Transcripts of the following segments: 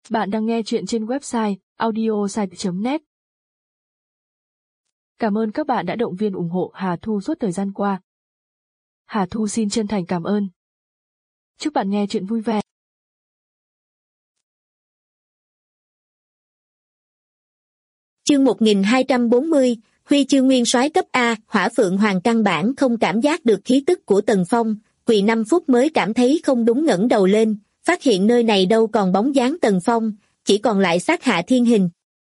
Bạn đang nghe chuyện trên website audiosite.net. Cảm ơn các bạn đã động viên ủng hộ Hà Thu suốt thời gian qua. Hà Thu xin chân thành cảm ơn. Chúc bạn nghe chuyện vui vẻ. Chương 1240, huy chương nguyên soái cấp A. Hỏa Phượng Hoàng căn bản không cảm giác được khí tức của Tần Phong, quỳ 5 phút mới cảm thấy không đúng, ngẩng đầu lên, phát hiện nơi này đâu còn bóng dáng Tần Phong, chỉ còn lại xác Hạ Thiên Hình.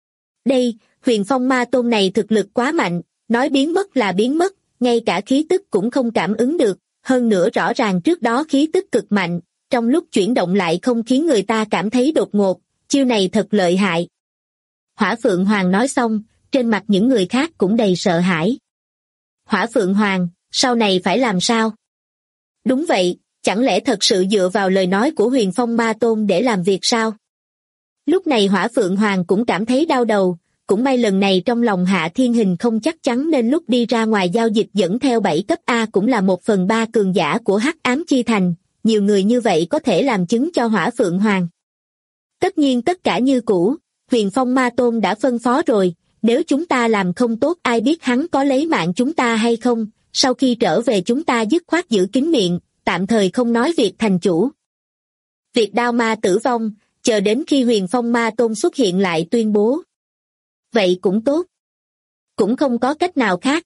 Đây, Huyền Phong Ma Tôn này thực lực quá mạnh, nói biến mất là biến mất, ngay cả khí tức cũng không cảm ứng được, hơn nữa rõ ràng trước đó khí tức cực mạnh, trong lúc chuyển động lại không khiến người ta cảm thấy đột ngột, chiêu này thật lợi hại. Hỏa Phượng Hoàng nói xong, trên mặt những người khác cũng đầy sợ hãi. Hỏa Phượng Hoàng, sau này phải làm sao? Đúng vậy, chẳng lẽ thật sự dựa vào lời nói của Huyền Phong Ma Tôn để làm việc sao? Lúc này Hỏa Phượng Hoàng cũng cảm thấy đau đầu, cũng may lần này trong lòng Hạ Thiên Hình không chắc chắn nên lúc đi ra ngoài giao dịch dẫn theo 7 cấp A cũng là 1/3 cường giả của Hắc Ám Chi Thành, nhiều người như vậy có thể làm chứng cho Hỏa Phượng Hoàng. Tất nhiên tất cả như cũ, Huyền Phong Ma Tôn đã phân phó rồi, nếu chúng ta làm không tốt ai biết hắn có lấy mạng chúng ta hay không, sau khi trở về chúng ta dứt khoát giữ kín miệng, tạm thời không nói việc thành chủ. Việc Đao Ma tử vong, chờ đến khi Huyền Phong Ma Tôn xuất hiện lại tuyên bố. Vậy cũng tốt. Cũng không có cách nào khác.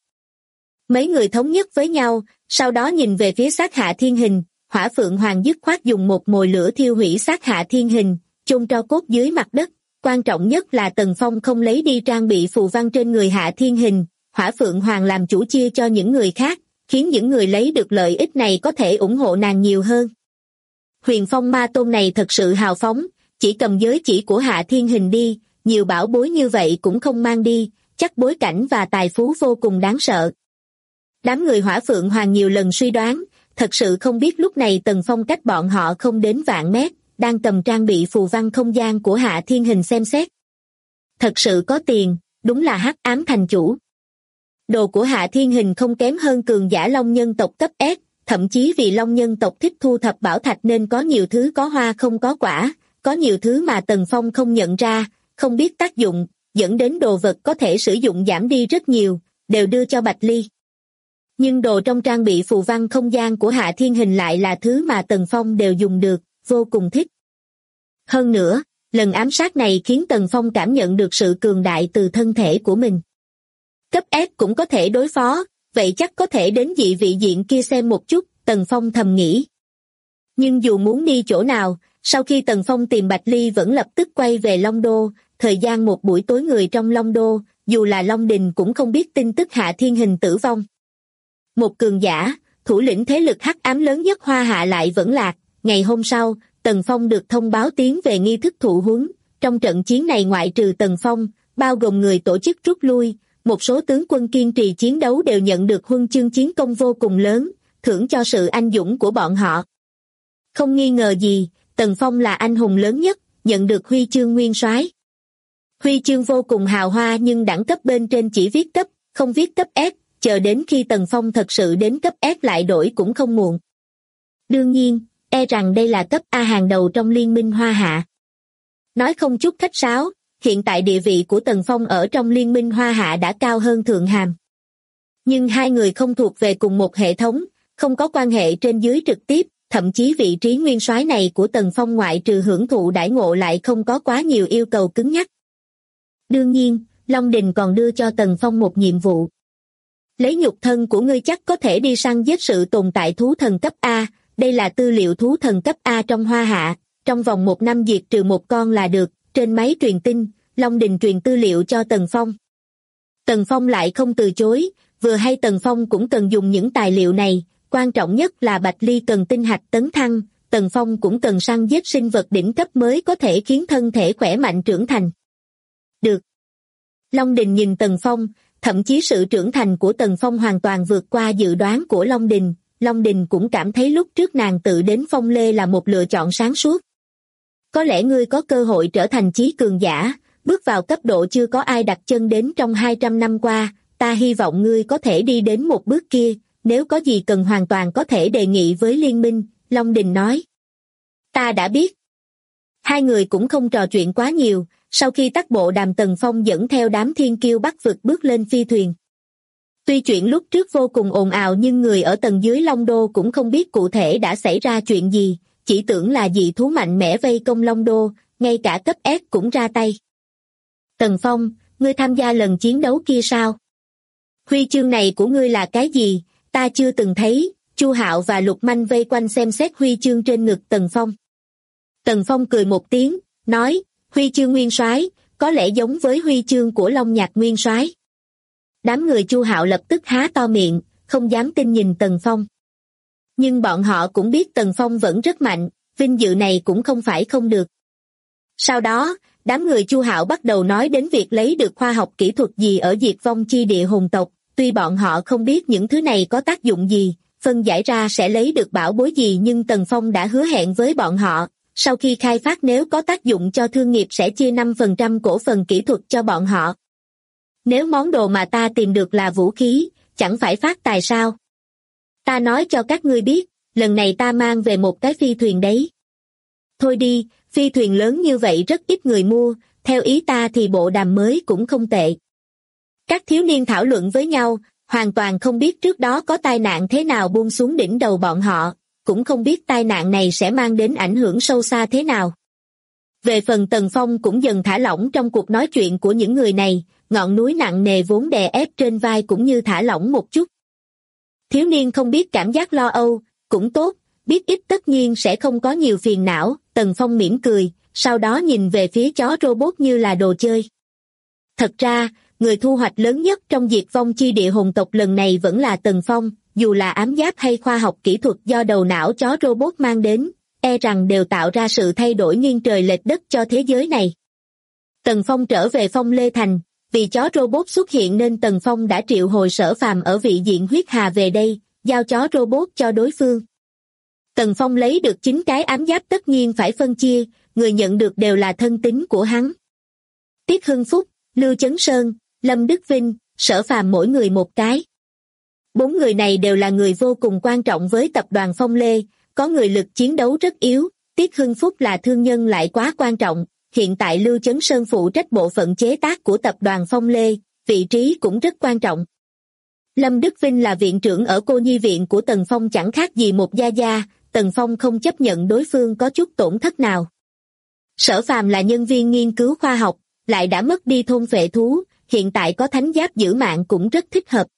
Mấy người thống nhất với nhau, sau đó nhìn về phía xác Hạ Thiên Hình, Hỏa Phượng Hoàng dứt khoát dùng một mồi lửa thiêu hủy xác Hạ Thiên Hình, chôn tro cốt dưới mặt đất. Quan trọng nhất là Tần Phong không lấy đi trang bị phù văn trên người Hạ Thiên Hình, Hỏa Phượng Hoàng làm chủ chia cho những người khác, khiến những người lấy được lợi ích này có thể ủng hộ nàng nhiều hơn. Huyền Phong Ma Tôn này thật sự hào phóng, chỉ cầm giới chỉ của Hạ Thiên Hình đi, nhiều bảo bối như vậy cũng không mang đi, chắc bối cảnh và tài phú vô cùng đáng sợ. Đám người Hỏa Phượng Hoàng nhiều lần suy đoán, thật sự không biết lúc này Tần Phong cách bọn họ không đến vạn mét, đang cầm trang bị phù văn không gian của Hạ Thiên Hình xem xét. Thật sự có tiền, đúng là Hắc Ám thành chủ. Đồ của Hạ Thiên Hình không kém hơn cường giả Long nhân tộc cấp S, thậm chí vì Long nhân tộc thích thu thập bảo thạch nên có nhiều thứ có hoa không có quả, có nhiều thứ mà Tần Phong không nhận ra, không biết tác dụng, dẫn đến đồ vật có thể sử dụng giảm đi rất nhiều, đều đưa cho Bạch Ly. Nhưng đồ trong trang bị phù văn không gian của Hạ Thiên Hình lại là thứ mà Tần Phong đều dùng được, vô cùng thích. Hơn nữa, lần ám sát này khiến Tần Phong cảm nhận được sự cường đại từ thân thể của mình. Cấp S cũng có thể đối phó, vậy chắc có thể đến dị vị diện kia xem một chút, Tần Phong thầm nghĩ. Nhưng dù muốn đi chỗ nào, sau khi Tần Phong tìm Bạch Ly vẫn lập tức quay về Long Đô, thời gian một buổi tối người trong Long Đô, dù là Long Đình cũng không biết tin tức Hạ Thiên Hình tử vong. Một cường giả, thủ lĩnh thế lực hắc ám lớn nhất Hoa Hạ lại vẫn lạc, ngày hôm sau, Tần Phong được thông báo tiến về nghi thức thụ huấn, trong trận chiến này ngoại trừ Tần Phong, bao gồm người tổ chức rút lui, một số tướng quân kiên trì chiến đấu đều nhận được huân chương chiến công vô cùng lớn, thưởng cho sự anh dũng của bọn họ. Không nghi ngờ gì, Tần Phong là anh hùng lớn nhất, nhận được huy chương nguyên soái. Huy chương vô cùng hào hoa nhưng đẳng cấp bên trên chỉ viết cấp, không viết cấp S, chờ đến khi Tần Phong thật sự đến cấp S lại đổi cũng không muộn. Đương nhiên, e rằng đây là cấp A hàng đầu trong liên minh Hoa Hạ. Nói không chút khách sáo, hiện tại địa vị của Tần Phong ở trong liên minh Hoa Hạ đã cao hơn Thượng Hàm. Nhưng hai người không thuộc về cùng một hệ thống, không có quan hệ trên dưới trực tiếp, thậm chí vị trí nguyên soái này của Tần Phong ngoại trừ hưởng thụ đãi ngộ lại không có quá nhiều yêu cầu cứng nhắc. Đương nhiên, Long Đình còn đưa cho Tần Phong một nhiệm vụ. Lấy nhục thân của ngươi chắc có thể đi săn giết sự tồn tại thú thần cấp A, đây là tư liệu thú thần cấp A trong Hoa Hạ, trong vòng 1 năm diệt trừ một con là được, trên máy truyền tin, Long Đình truyền tư liệu cho Tần Phong. Tần Phong lại không từ chối, vừa hay Tần Phong cũng cần dùng những tài liệu này, quan trọng nhất là Bạch Ly cần tinh hạch tấn thăng, Tần Phong cũng cần săn giết sinh vật đỉnh cấp mới có thể khiến thân thể khỏe mạnh trưởng thành. Được. Long Đình nhìn Tần Phong, thậm chí sự trưởng thành của Tần Phong hoàn toàn vượt qua dự đoán của Long Đình. Long Đình cũng cảm thấy lúc trước nàng tự đến Phong Lê là một lựa chọn sáng suốt. Có lẽ ngươi có cơ hội trở thành chí cường giả, bước vào cấp độ chưa có ai đặt chân đến trong 200 năm qua, ta hy vọng ngươi có thể đi đến một bước kia, nếu có gì cần hoàn toàn có thể đề nghị với liên minh, Long Đình nói. Ta đã biết. Hai người cũng không trò chuyện quá nhiều, sau khi tắt bộ đàm Tần Phong dẫn theo đám thiên kiêu Bắc vực bước lên phi thuyền. Tuy chuyện lúc trước vô cùng ồn ào nhưng người ở tầng dưới Long Đô cũng không biết cụ thể đã xảy ra chuyện gì, chỉ tưởng là dị thú mạnh mẽ vây công Long Đô, ngay cả cấp S cũng ra tay. Tần Phong, ngươi tham gia lần chiến đấu kia sao? Huy chương này của ngươi là cái gì? Ta chưa từng thấy. Chu Hạo và Lục Manh vây quanh xem xét huy chương trên ngực Tần Phong. Tần Phong cười một tiếng, nói, huy chương nguyên soái, có lẽ giống với huy chương của Long Nhạc nguyên soái. Đám người Chu Hạo lập tức há to miệng, không dám tin nhìn Tần Phong. Nhưng bọn họ cũng biết Tần Phong vẫn rất mạnh, vinh dự này cũng không phải không được. Sau đó, đám người Chu Hạo bắt đầu nói đến việc lấy được khoa học kỹ thuật gì ở diệt vong chi địa hồn tộc, tuy bọn họ không biết những thứ này có tác dụng gì, phân giải ra sẽ lấy được bảo bối gì nhưng Tần Phong đã hứa hẹn với bọn họ, sau khi khai phát nếu có tác dụng cho thương nghiệp sẽ chia 5% cổ phần kỹ thuật cho bọn họ. Nếu món đồ mà ta tìm được là vũ khí, chẳng phải phát tài sao? Ta nói cho các ngươi biết, lần này ta mang về một cái phi thuyền đấy. Thôi đi, phi thuyền lớn như vậy rất ít người mua, theo ý ta thì bộ đàm mới cũng không tệ. Các thiếu niên thảo luận với nhau, hoàn toàn không biết trước đó có tai nạn thế nào buông xuống đỉnh đầu bọn họ, cũng không biết tai nạn này sẽ mang đến ảnh hưởng sâu xa thế nào. Về phần Tần Phong cũng dần thả lỏng trong cuộc nói chuyện của những người này, ngọn núi nặng nề vốn đè ép trên vai cũng như thả lỏng một chút. Thiếu niên không biết cảm giác lo âu, cũng tốt, biết ít tất nhiên sẽ không có nhiều phiền não, Tần Phong mỉm cười, sau đó nhìn về phía chó robot như là đồ chơi. Thật ra, người thu hoạch lớn nhất trong diệt vong chi địa hồn tộc lần này vẫn là Tần Phong, dù là ám giáp hay khoa học kỹ thuật do đầu não chó robot mang đến, e rằng đều tạo ra sự thay đổi nghiêng trời lệch đất cho thế giới này. Tần Phong trở về Phong Lê Thành, vì chó robot xuất hiện nên Tần Phong đã triệu hồi Sở Phàm ở vị diện huyết hà về đây, giao chó robot cho đối phương. Tần Phong lấy được 9 cái ám giáp tất nhiên phải phân chia, người nhận được đều là thân tín của hắn. Tiết Hưng Phúc, Lưu Chấn Sơn, Lâm Đức Vinh, Sở Phàm mỗi người một cái. 4 người này đều là người vô cùng quan trọng với tập đoàn Phong Lê, có người lực chiến đấu rất yếu, Tiết Hưng Phúc là thương nhân lại quá quan trọng, hiện tại Lưu Chấn Sơn phụ trách bộ phận chế tác của tập đoàn Phong Lê, vị trí cũng rất quan trọng. Lâm Đức Vinh là viện trưởng ở cô nhi viện của Tần Phong chẳng khác gì một gia gia, Tần Phong không chấp nhận đối phương có chút tổn thất nào. Sở Phàm là nhân viên nghiên cứu khoa học, lại đã mất đi thôn phệ thú, hiện tại có thánh giáp giữ mạng cũng rất thích hợp.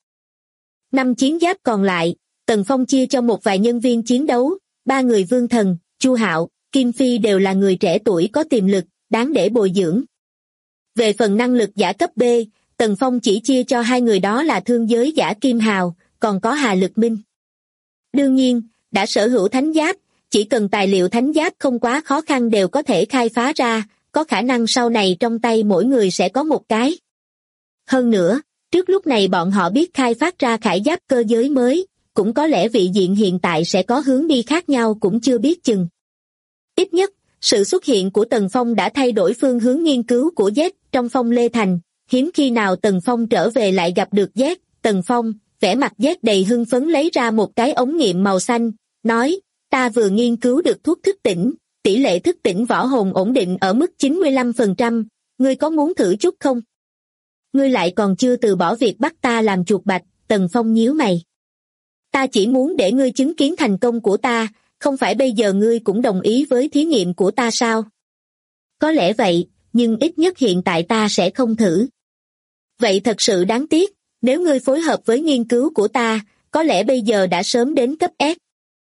5 chiến giáp còn lại, Tần Phong chia cho một vài nhân viên chiến đấu, 3 người Vương Thần, Chu Hạo, Kim Phi đều là người trẻ tuổi có tiềm lực, đáng để bồi dưỡng. Về phần năng lực giả cấp B, Tần Phong chỉ chia cho 2 người đó là thương giới giả Kim Hào, còn có Hà Lực Minh. Đương nhiên, đã sở hữu thánh giáp, chỉ cần tài liệu thánh giáp không quá khó khăn đều có thể khai phá ra, có khả năng sau này trong tay mỗi người sẽ có một cái. Hơn nữa, trước lúc này bọn họ biết khai phát ra khải giáp cơ giới mới, cũng có lẽ vị diện hiện tại sẽ có hướng đi khác nhau cũng chưa biết chừng. Ít nhất, sự xuất hiện của Tần Phong đã thay đổi phương hướng nghiên cứu của Z trong Phong Lê Thành, hiếm khi nào Tần Phong trở về lại gặp được Z, Tần Phong, vẻ mặt Z đầy hưng phấn lấy ra một cái ống nghiệm màu xanh, nói, ta vừa nghiên cứu được thuốc thức tỉnh, tỷ lệ thức tỉnh võ hồn ổn định ở mức 95%, ngươi có muốn thử chút không? Ngươi lại còn chưa từ bỏ việc bắt ta làm chuột bạch, Tần Phong nhíu mày. Ta chỉ muốn để ngươi chứng kiến thành công của ta, không phải bây giờ ngươi cũng đồng ý với thí nghiệm của ta sao? Có lẽ vậy, nhưng ít nhất hiện tại ta sẽ không thử. Vậy thật sự đáng tiếc, nếu ngươi phối hợp với nghiên cứu của ta, có lẽ bây giờ đã sớm đến cấp S.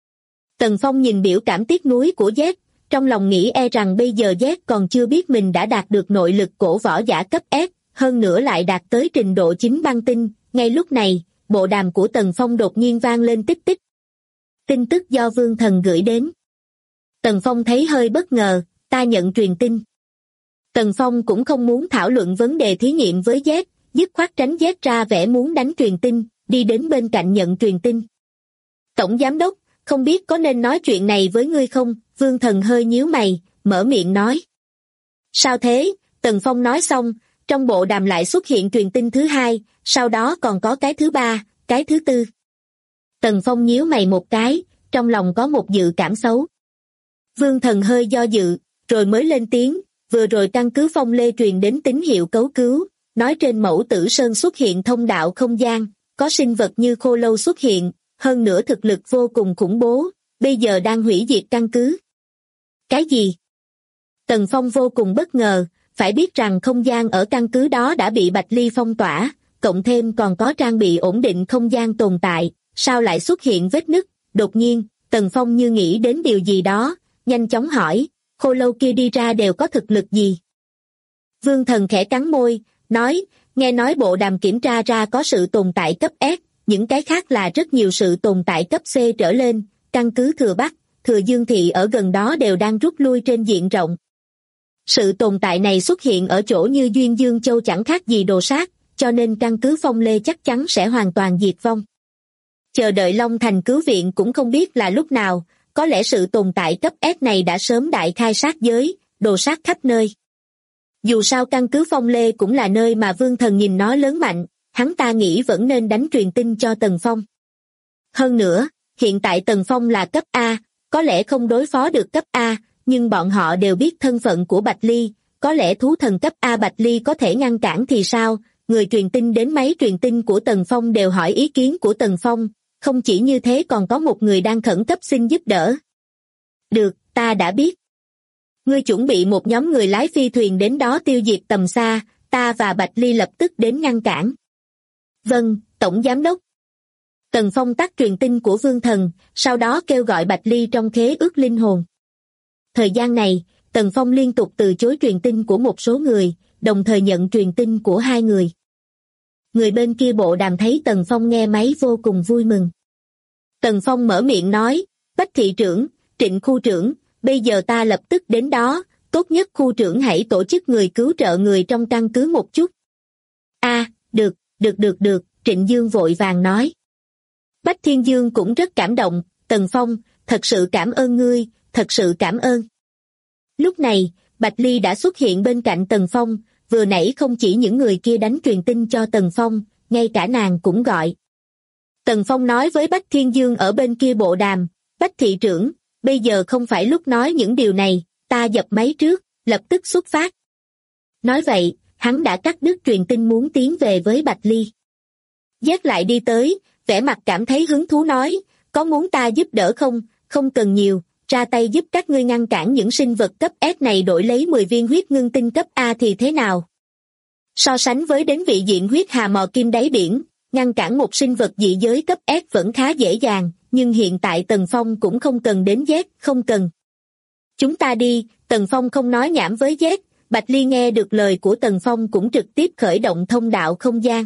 Tần Phong nhìn biểu cảm tiếc nuối của Z, trong lòng nghĩ e rằng bây giờ Z còn chưa biết mình đã đạt được nội lực cổ võ giả cấp S, hơn nữa lại đạt tới trình độ 9 băng tinh. Ngay lúc này, bộ đàm của Tần Phong đột nhiên vang lên tích tích. Tin tức do Vương Thần gửi đến. Tần Phong thấy hơi bất ngờ, ta nhận truyền tin. Tần Phong cũng không muốn thảo luận vấn đề thí nghiệm với Z, dứt khoát tránh Z ra vẻ muốn đánh truyền tin, đi đến bên cạnh nhận truyền tin. Tổng giám đốc, không biết có nên nói chuyện này với ngươi không? Vương Thần hơi nhíu mày, mở miệng nói. Sao thế? Tần Phong nói xong, trong bộ đàm lại xuất hiện truyền tin thứ 2, sau đó còn có cái thứ 3, cái thứ 4. Tần Phong nhíu mày một cái, trong lòng có một dự cảm xấu. Vương Thần hơi do dự, rồi mới lên tiếng, vừa rồi căn cứ Phong Lê truyền đến tín hiệu cấu cứu, nói trên Mẫu Tử Sơn xuất hiện thông đạo không gian, có sinh vật như khô lâu xuất hiện, hơn nữa thực lực vô cùng khủng bố, bây giờ đang hủy diệt căn cứ. Cái gì? Tần Phong vô cùng bất ngờ, phải biết rằng không gian ở căn cứ đó đã bị Bạch Ly phong tỏa, cộng thêm còn có trang bị ổn định không gian tồn tại, sao lại xuất hiện vết nứt? Đột nhiên, Tần Phong như nghĩ đến điều gì đó, nhanh chóng hỏi, khô lâu kia đi ra đều có thực lực gì? Vương Thần khẽ cắn môi, nói, nghe nói bộ đàm kiểm tra ra có sự tồn tại cấp S, những cái khác là rất nhiều sự tồn tại cấp C trở lên, căn cứ Thừa Bắc, Thừa Dương Thị ở gần đó đều đang rút lui trên diện rộng. Sự tồn tại này xuất hiện ở chỗ như Duyên Dương Châu chẳng khác gì đồ sát, cho nên căn cứ Phong Lê chắc chắn sẽ hoàn toàn diệt vong. Chờ đợi Long Thành cứu viện cũng không biết là lúc nào, có lẽ sự tồn tại cấp S này đã sớm đại khai sát giới, đồ sát khắp nơi. Dù sao căn cứ Phong Lê cũng là nơi mà Vương Thần nhìn nó lớn mạnh, hắn ta nghĩ vẫn nên đánh truyền tin cho Tần Phong. Hơn nữa, hiện tại Tần Phong là cấp A, có lẽ không đối phó được cấp A, nhưng bọn họ đều biết thân phận của Bạch Ly, có lẽ thú thần cấp A Bạch Ly có thể ngăn cản thì sao, người truyền tin đến máy truyền tin của Tần Phong đều hỏi ý kiến của Tần Phong, không chỉ như thế còn có một người đang khẩn cấp xin giúp đỡ. Được, ta đã biết. Ngươi chuẩn bị một nhóm người lái phi thuyền đến đó tiêu diệt tầm xa, ta và Bạch Ly lập tức đến ngăn cản. Vâng, Tổng Giám đốc. Tần Phong tắt truyền tin của Vương Thần, sau đó kêu gọi Bạch Ly trong khế ước linh hồn. Thời gian này, Tần Phong liên tục từ chối truyền tin của một số người, đồng thời nhận truyền tin của hai người. Người bên kia bộ đàm thấy Tần Phong nghe máy vô cùng vui mừng. Tần Phong mở miệng nói, Bách thị trưởng, Trịnh khu trưởng, bây giờ ta lập tức đến đó, tốt nhất khu trưởng hãy tổ chức người cứu trợ người trong căn cứ một chút. Được, Trịnh Dương vội vàng nói. Bách Thiên Dương cũng rất cảm động, Tần Phong, thật sự cảm ơn ngươi, thật sự cảm ơn. Lúc này, Bạch Ly đã xuất hiện bên cạnh Tần Phong, vừa nãy không chỉ những người kia đánh truyền tin cho Tần Phong, ngay cả nàng cũng gọi. Tần Phong nói với Bách Thiên Dương ở bên kia bộ đàm, Bách thị trưởng, bây giờ không phải lúc nói những điều này, ta dập máy trước, lập tức xuất phát. Nói vậy, hắn đã cắt đứt truyền tin muốn tiến về với Bạch Ly. Giác lại đi tới, vẻ mặt cảm thấy hứng thú nói, có muốn ta giúp đỡ không, không cần nhiều, ra tay giúp các ngươi ngăn cản những sinh vật cấp S này đổi lấy 10 viên huyết ngưng tinh cấp A thì thế nào? So sánh với đến vị diện huyết hà mò kim đáy biển, ngăn cản một sinh vật dị giới cấp S vẫn khá dễ dàng, nhưng hiện tại Tần Phong cũng không cần đến Z, không cần. Chúng ta đi, Tần Phong không nói nhảm với Z, Bạch Ly nghe được lời của Tần Phong cũng trực tiếp khởi động thông đạo không gian.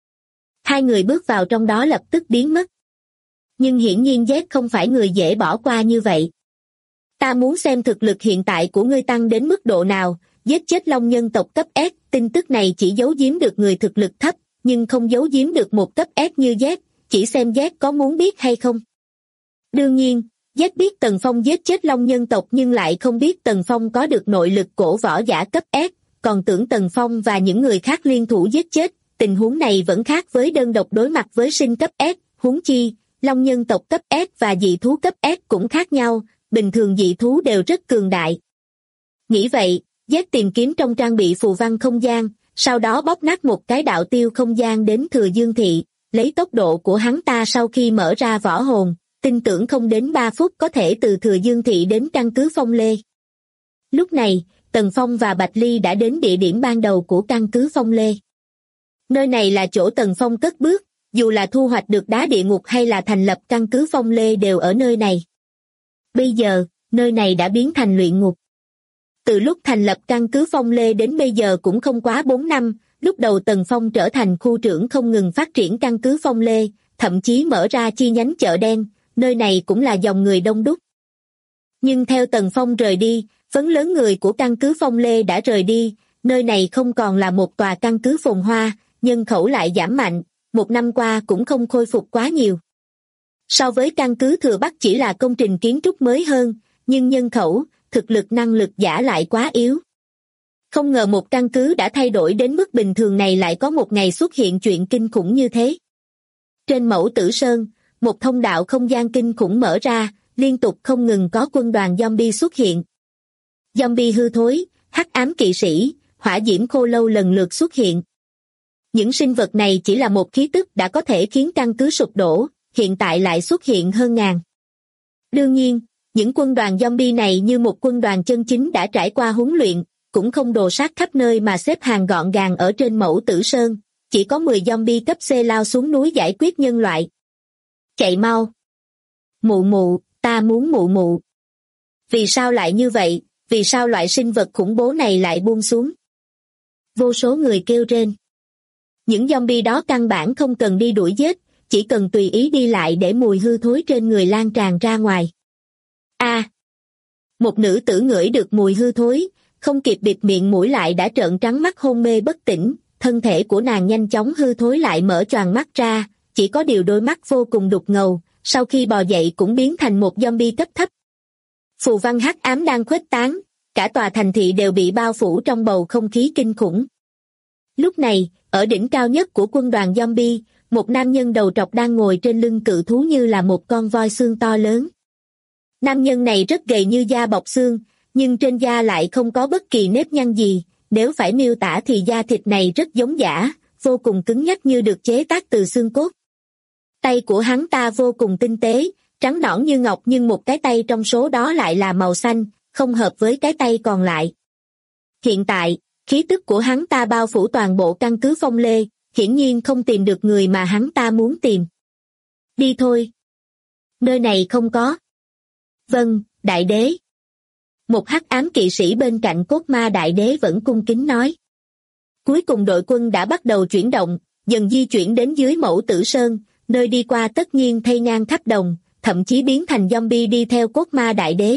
Hai người bước vào trong đó lập tức biến mất. Nhưng hiển nhiên Z không phải người dễ bỏ qua như vậy. Ta muốn xem thực lực hiện tại của ngươi tăng đến mức độ nào, giết chết Long nhân tộc cấp S, tin tức này chỉ giấu giếm được người thực lực thấp, nhưng không giấu giếm được một cấp S như Z, chỉ xem Z có muốn biết hay không. Đương nhiên, Z biết Tần Phong giết chết Long nhân tộc nhưng lại không biết Tần Phong có được nội lực cổ võ giả cấp S, còn tưởng Tần Phong và những người khác liên thủ giết chết, tình huống này vẫn khác với đơn độc đối mặt với sinh cấp S, huống chi, Long nhân tộc cấp S và dị thú cấp S cũng khác nhau, bình thường dị thú đều rất cường đại. Nghĩ vậy, Z tìm kiếm trong trang bị phù văn không gian, sau đó bóp nát một cái đạo tiêu không gian đến Thừa Dương Thị, lấy tốc độ của hắn ta sau khi mở ra võ hồn, tin tưởng không đến 3 phút có thể từ Thừa Dương Thị đến căn cứ Phong Lê. Lúc này, Tần Phong và Bạch Ly đã đến địa điểm ban đầu của căn cứ Phong Lê. Nơi này là chỗ Tần Phong cất bước, dù là thu hoạch được đá địa ngục hay là thành lập căn cứ Phong Lê đều ở nơi này. Bây giờ, nơi này đã biến thành luyện ngục. Từ lúc thành lập căn cứ Phong Lê đến bây giờ cũng không quá 4 năm, lúc đầu Tần Phong trở thành khu trưởng không ngừng phát triển căn cứ Phong Lê, thậm chí mở ra chi nhánh chợ đen, nơi này cũng là dòng người đông đúc. Nhưng theo Tần Phong rời đi, phần lớn người của căn cứ Phong Lê đã rời đi, nơi này không còn là một tòa căn cứ phồn hoa, nhân khẩu lại giảm mạnh, 1 năm qua cũng không khôi phục quá nhiều. So với căn cứ Thừa Bắc chỉ là công trình kiến trúc mới hơn, nhưng nhân khẩu, thực lực năng lực giả lại quá yếu. Không ngờ một căn cứ đã thay đổi đến mức bình thường này lại có một ngày xuất hiện chuyện kinh khủng như thế. Trên Mẫu Tử Sơn, một thông đạo không gian kinh khủng mở ra, liên tục không ngừng có quân đoàn zombie xuất hiện. Zombie hư thối, hắc ám kỵ sĩ, hỏa diễm khô lâu lần lượt xuất hiện. Những sinh vật này chỉ là một khí tức đã có thể khiến căn cứ sụp đổ, hiện tại lại xuất hiện hơn ngàn. Đương nhiên, những quân đoàn zombie này như một quân đoàn chân chính đã trải qua huấn luyện, cũng không đồ sát khắp nơi mà xếp hàng gọn gàng ở trên Mẫu Tử Sơn, chỉ có 10 zombie cấp C lao xuống núi giải quyết nhân loại. Chạy mau! Mụ mụ, ta muốn mụ mụ. Vì sao lại như vậy, vì sao loại sinh vật khủng bố này lại buông xuống? Vô số người kêu rên. Những zombie đó căn bản không cần đi đuổi giết, chỉ cần tùy ý đi lại để mùi hư thối trên người lan tràn ra ngoài. Một nữ tử ngửi được mùi hư thối, không kịp bịt miệng mũi lại đã trợn trắng mắt hôn mê bất tỉnh, thân thể của nàng nhanh chóng hư thối lại mở choàng mắt ra, chỉ có điều đôi mắt vô cùng đục ngầu, sau khi bò dậy cũng biến thành một zombie cấp thấp. Phù văn hắc ám đang khuếch tán, cả tòa thành thị đều bị bao phủ trong bầu không khí kinh khủng. Lúc này, ở đỉnh cao nhất của quân đoàn zombie, một nam nhân đầu trọc đang ngồi trên lưng cự thú như là một con voi xương to lớn. Nam nhân này rất gầy như da bọc xương, nhưng trên da lại không có bất kỳ nếp nhăn gì, nếu phải miêu tả thì da thịt này rất giống giả, vô cùng cứng nhắc như được chế tác từ xương cốt. Tay của hắn ta vô cùng tinh tế, trắng nõn như ngọc nhưng một cái tay trong số đó lại là màu xanh, không hợp với cái tay còn lại. Hiện tại, khí tức của hắn ta bao phủ toàn bộ căn cứ Phong Lê, hiển nhiên không tìm được người mà hắn ta muốn tìm. Đi thôi. Nơi này không có. Vâng, đại đế. Một hắc ám kỵ sĩ bên cạnh cốt ma đại đế vẫn cung kính nói. Cuối cùng đội quân đã bắt đầu chuyển động, dần di chuyển đến dưới Mẫu Tử Sơn, nơi đi qua tất nhiên thây ngang khắp đồng, thậm chí biến thành zombie đi theo cốt ma đại đế.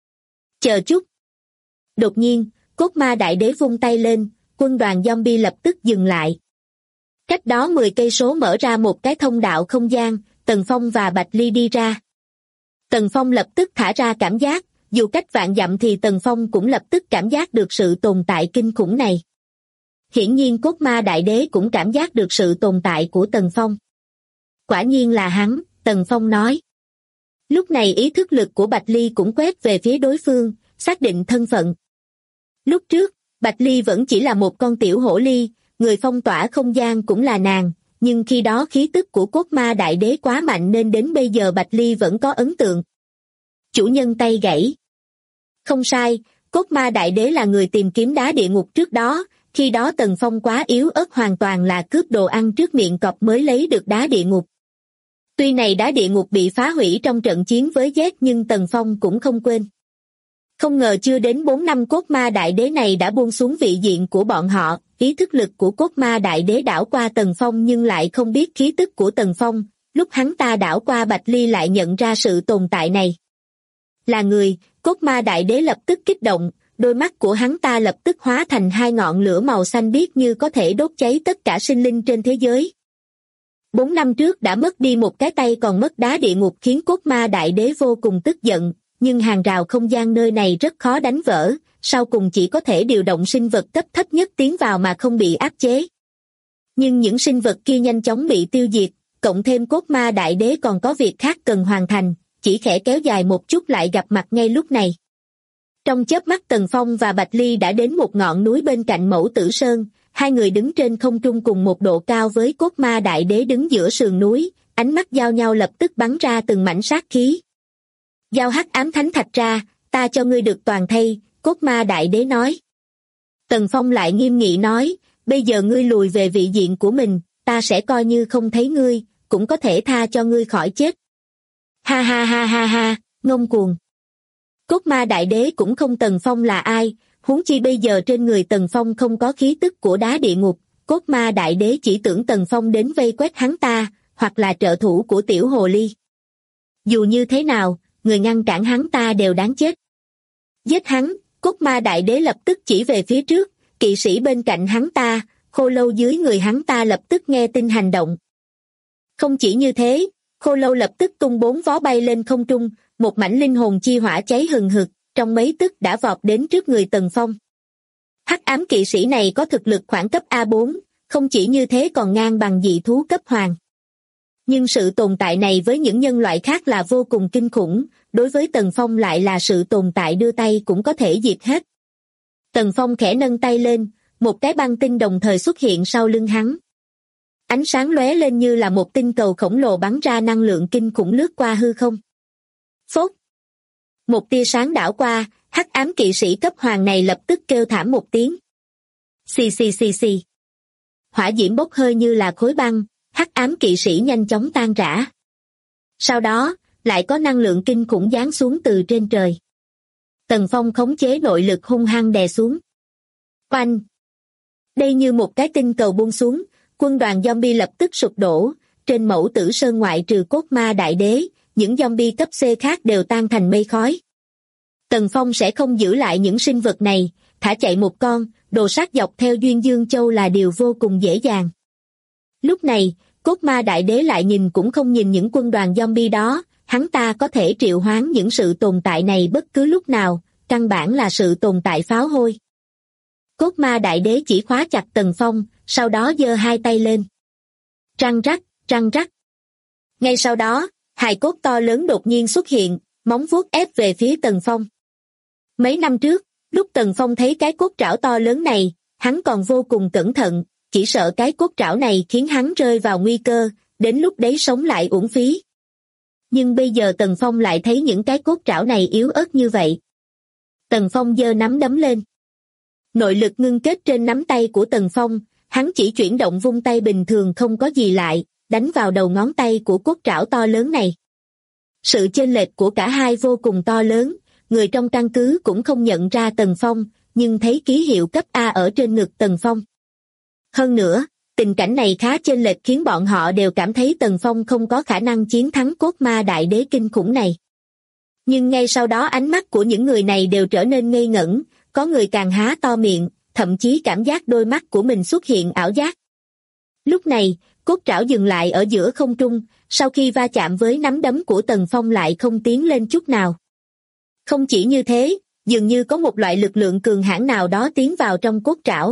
Chờ chút. Đột nhiên, cốt ma đại đế vung tay lên, quân đoàn zombie lập tức dừng lại. Cách đó 10 cây số mở ra một cái thông đạo không gian, Tần Phong và Bạch Ly đi ra. Tần Phong lập tức thả ra cảm giác, dù cách vạn dặm thì Tần Phong cũng lập tức cảm giác được sự tồn tại kinh khủng này. Hiển nhiên cốt ma đại đế cũng cảm giác được sự tồn tại của Tần Phong. Quả nhiên là hắn, Tần Phong nói. Lúc này ý thức lực của Bạch Ly cũng quét về phía đối phương, xác định thân phận. Lúc trước, Bạch Ly vẫn chỉ là một con tiểu hổ ly, người phong tỏa không gian cũng là nàng, nhưng khi đó khí tức của cốt ma đại đế quá mạnh nên đến bây giờ Bạch Ly vẫn có ấn tượng. Chủ nhân tay gãy. Không sai, cốt ma đại đế là người tìm kiếm đá địa ngục trước đó, khi đó Tần Phong quá yếu ớt hoàn toàn là cướp đồ ăn trước miệng cọp mới lấy được đá địa ngục. Tuy này đá địa ngục bị phá hủy trong trận chiến với Z nhưng Tần Phong cũng không quên. Không ngờ chưa đến 4 năm cốt ma đại đế này đã buông xuống vị diện của bọn họ, ý thức lực của cốt ma đại đế đảo qua Tần Phong nhưng lại không biết khí tức của Tần Phong, lúc hắn ta đảo qua Bạch Ly lại nhận ra sự tồn tại này. Là người, cốt ma đại đế lập tức kích động, đôi mắt của hắn ta lập tức hóa thành 2 ngọn lửa màu xanh biếc như có thể đốt cháy tất cả sinh linh trên thế giới. 4 năm trước đã mất đi một cái tay còn mất đá địa ngục khiến cốt ma đại đế vô cùng tức giận, nhưng hàng rào không gian nơi này rất khó đánh vỡ, sau cùng chỉ có thể điều động sinh vật cấp thấp nhất tiến vào mà không bị áp chế. Nhưng những sinh vật kia nhanh chóng bị tiêu diệt, cộng thêm cốt ma đại đế còn có việc khác cần hoàn thành, chỉ khẽ kéo dài một chút lại gặp mặt ngay lúc này. Trong chớp mắt Tần Phong và Bạch Ly đã đến một ngọn núi bên cạnh Mẫu Tử Sơn, hai người đứng trên không trung cùng một độ cao với cốt ma đại đế đứng giữa sườn núi, ánh mắt giao nhau lập tức bắn ra từng mảnh sát khí. Giao hắc ám thánh thạch ra, ta cho ngươi được toàn thây, cốt ma đại đế nói. Tần Phong lại nghiêm nghị nói, bây giờ ngươi lùi về vị diện của mình, ta sẽ coi như không thấy ngươi, cũng có thể tha cho ngươi khỏi chết. Ha ha ha ha ha, ngông cuồng. Cốt ma đại đế cũng không Tần Phong là ai, huống chi bây giờ trên người Tần Phong không có khí tức của đá địa ngục, cốt ma đại đế chỉ tưởng Tần Phong đến vây quét hắn ta, hoặc là trợ thủ của tiểu hồ ly. Dù như thế nào, người ngăn cản hắn ta đều đáng chết. Giết hắn, cốt ma đại đế lập tức chỉ về phía trước, kỵ sĩ bên cạnh hắn ta, khô lâu dưới người hắn ta lập tức nghe tin hành động. Không chỉ như thế, khô lâu lập tức tung 4 vó bay lên không trung, một mảnh linh hồn chi hỏa cháy hừng hực, trong mấy tức đã vọt đến trước người Tần Phong. Hắc ám kỵ sĩ này có thực lực khoảng cấp A4, không chỉ như thế còn ngang bằng dị thú cấp hoàng. Nhưng sự tồn tại này với những nhân loại khác là vô cùng kinh khủng, đối với Tần Phong lại là sự tồn tại đưa tay cũng có thể diệt hết. Tần Phong khẽ nâng tay lên, một cái băng tinh đồng thời xuất hiện sau lưng hắn. Ánh sáng lóe lên như là một tinh cầu khổng lồ bắn ra năng lượng kinh khủng lướt qua hư không. Phốt! Một tia sáng đảo qua, hắc ám kỵ sĩ cấp hoàng này lập tức kêu thảm một tiếng. Xì xì xì xì. Hỏa diễm bốc hơi như là khối băng, hắc ám kỵ sĩ nhanh chóng tan rã. Sau đó, lại có năng lượng kinh khủng giáng xuống từ trên trời. Tần Phong khống chế nội lực hung hăng đè xuống. Oanh! Đây như một cái tinh cầu buông xuống, quân đoàn zombie lập tức sụp đổ, trên Mẫu Tử Sơn ngoại trừ cốt ma đại đế, những zombie cấp C khác đều tan thành mây khói. Tần Phong sẽ không giữ lại những sinh vật này, thả chạy một con, đồ sát dọc theo Duyên Dương Châu là điều vô cùng dễ dàng. Lúc này, cốt ma đại đế lại nhìn cũng không nhìn những quân đoàn zombie đó, hắn ta có thể triệu hoán những sự tồn tại này bất cứ lúc nào, căn bản là sự tồn tại pháo hôi. Cốt ma đại đế chỉ khóa chặt Tần Phong, sau đó giơ hai tay lên. Răng rắc, răng rắc. Ngay sau đó, hài cốt to lớn đột nhiên xuất hiện, móng vuốt ép về phía Tần Phong. Mấy năm trước, lúc Tần Phong thấy cái cốt trảo to lớn này, hắn còn vô cùng cẩn thận, chỉ sợ cái cốt trảo này khiến hắn rơi vào nguy cơ, đến lúc đấy sống lại uổng phí. Nhưng bây giờ Tần Phong lại thấy những cái cốt trảo này yếu ớt như vậy. Tần Phong giơ nắm đấm lên. Nội lực ngưng kết trên nắm tay của Tần Phong, hắn chỉ chuyển động vung tay bình thường không có gì lại, đánh vào đầu ngón tay của cốt trảo to lớn này. Sự chênh lệch của cả hai vô cùng to lớn, người trong căn cứ cũng không nhận ra Tần Phong, nhưng thấy ký hiệu cấp A ở trên ngực Tần Phong. Hơn nữa, tình cảnh này khá chênh lệch khiến bọn họ đều cảm thấy Tần Phong không có khả năng chiến thắng cốt ma đại đế kinh khủng này. Nhưng ngay sau đó ánh mắt của những người này đều trở nên ngây ngẩn, có người càng há to miệng, thậm chí cảm giác đôi mắt của mình xuất hiện ảo giác. Lúc này, cốt trảo dừng lại ở giữa không trung, sau khi va chạm với nắm đấm của Tần Phong lại không tiến lên chút nào. Không chỉ như thế, dường như có một loại lực lượng cường hãn nào đó tiến vào trong cốt trảo.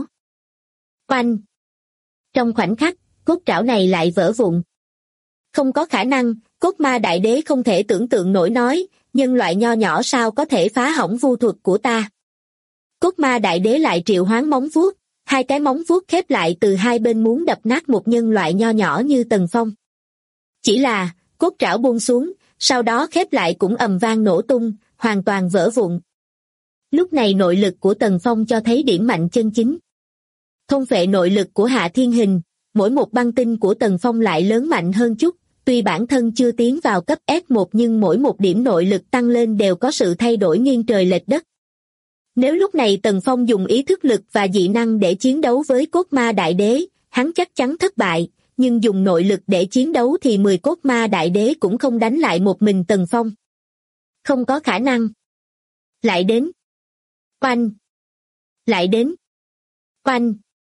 Oanh! Trong khoảnh khắc, cốt trảo này lại vỡ vụn. Không có khả năng, cốt ma đại đế không thể tưởng tượng nổi nói, nhân loại nho nhỏ sao có thể phá hỏng vu thuật của ta. Cốt ma đại đế lại triệu hoán móng vuốt, hai cái móng vuốt khép lại từ hai bên muốn đập nát một nhân loại nho nhỏ như Tần Phong. Chỉ là, cốt trảo buông xuống, sau đó khép lại cũng ầm vang nổ tung, hoàn toàn vỡ vụn. Lúc này nội lực của Tần Phong cho thấy điểm mạnh chân chính. Thôn phệ nội lực của Hạ Thiên Hình, mỗi một băng tinh của Tần Phong lại lớn mạnh hơn chút, tuy bản thân chưa tiến vào cấp S1 nhưng mỗi một điểm nội lực tăng lên đều có sự thay đổi nghiêng trời lệch đất. Nếu lúc này Tần Phong dùng ý thức lực và dị năng để chiến đấu với cốt ma đại đế, hắn chắc chắn thất bại, nhưng dùng nội lực để chiến đấu thì 10 cốt ma đại đế cũng không đánh lại một mình Tần Phong. Không có khả năng. Lại đến. Oanh. Lại đến. Oanh.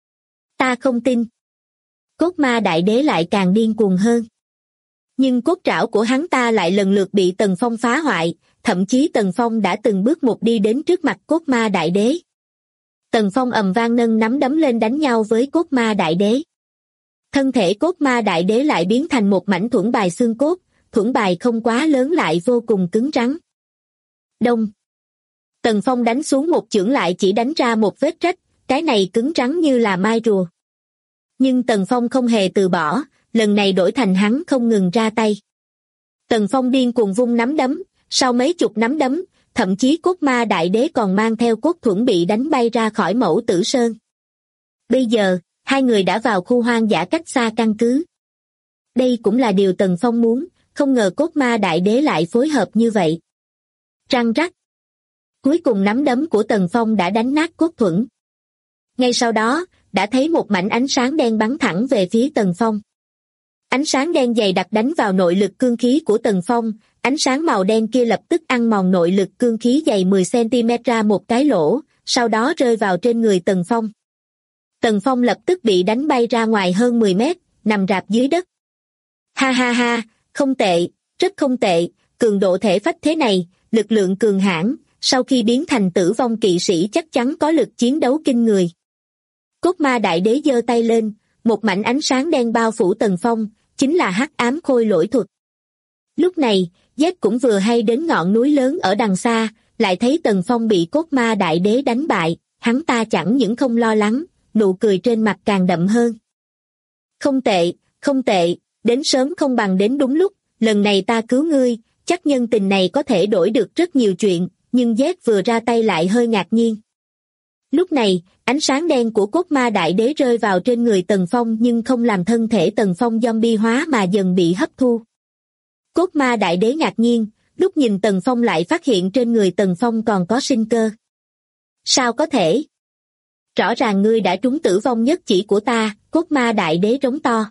Ta không tin. Cốt ma đại đế lại càng điên cuồng hơn. Nhưng cốt trảo của hắn ta lại lần lượt bị Tần Phong phá hoại, thậm chí Tần Phong đã từng bước một đi đến trước mặt cốt ma đại đế. Tần Phong ầm vang nâng nắm đấm lên đánh nhau với cốt ma đại đế. Thân thể cốt ma đại đế lại biến thành một mảnh thuẫn bài xương cốt, thuẫn bài không quá lớn lại vô cùng cứng rắn. Đông. Tần Phong đánh xuống một chưởng lại chỉ đánh ra một vết rách, cái này cứng rắn như là mai rùa. Nhưng Tần Phong không hề từ bỏ, lần này đổi thành hắn không ngừng ra tay. Tần Phong điên cuồng vung nắm đấm, sau mấy chục nắm đấm, thậm chí cốt ma đại đế còn mang theo cốt thuẫn bị đánh bay ra khỏi Mẫu Tử Sơn. Bây giờ, hai người đã vào khu hoang dã cách xa căn cứ. Đây cũng là điều Tần Phong muốn, không ngờ cốt ma đại đế lại phối hợp như vậy. Răng rắc. Cuối cùng nắm đấm của Tần Phong đã đánh nát cốt thuẫn. Ngay sau đó, đã thấy một mảnh ánh sáng đen bắn thẳng về phía Tần Phong. Ánh sáng đen dày đặc đánh vào nội lực cương khí của Tần Phong, ánh sáng màu đen kia lập tức ăn mòn nội lực cương khí dày 10 cm ra một cái lỗ, sau đó rơi vào trên người Tần Phong. Tần Phong lập tức bị đánh bay ra ngoài hơn 10 mét, nằm rạp dưới đất. Ha ha ha, không tệ, rất không tệ, cường độ thể phách thế này, lực lượng cường hãn, sau khi biến thành tử vong kỵ sĩ chắc chắn có lực chiến đấu kinh người. Cốt ma đại đế giơ tay lên, một mảnh ánh sáng đen bao phủ Tần Phong, chính là hắc ám khôi lỗi thuật. Lúc này, Z cũng vừa hay đến ngọn núi lớn ở đằng xa, lại thấy Tần Phong bị cốt ma đại đế đánh bại, hắn ta chẳng những không lo lắng, nụ cười trên mặt càng đậm hơn. Không tệ, không tệ, đến sớm không bằng đến đúng lúc, lần này ta cứu ngươi, chắc nhân tình này có thể đổi được rất nhiều chuyện, nhưng Z vừa ra tay lại hơi ngạc nhiên. Lúc này, ánh sáng đen của cốt ma đại đế rơi vào trên người Tần Phong nhưng không làm thân thể Tần Phong zombie hóa mà dần bị hấp thu. Cốt ma đại đế ngạc nhiên, lúc nhìn Tần Phong lại phát hiện trên người Tần Phong còn có sinh cơ. Sao có thể? Rõ ràng ngươi đã trúng tử vong nhất chỉ của ta, cốt ma đại đế rống to.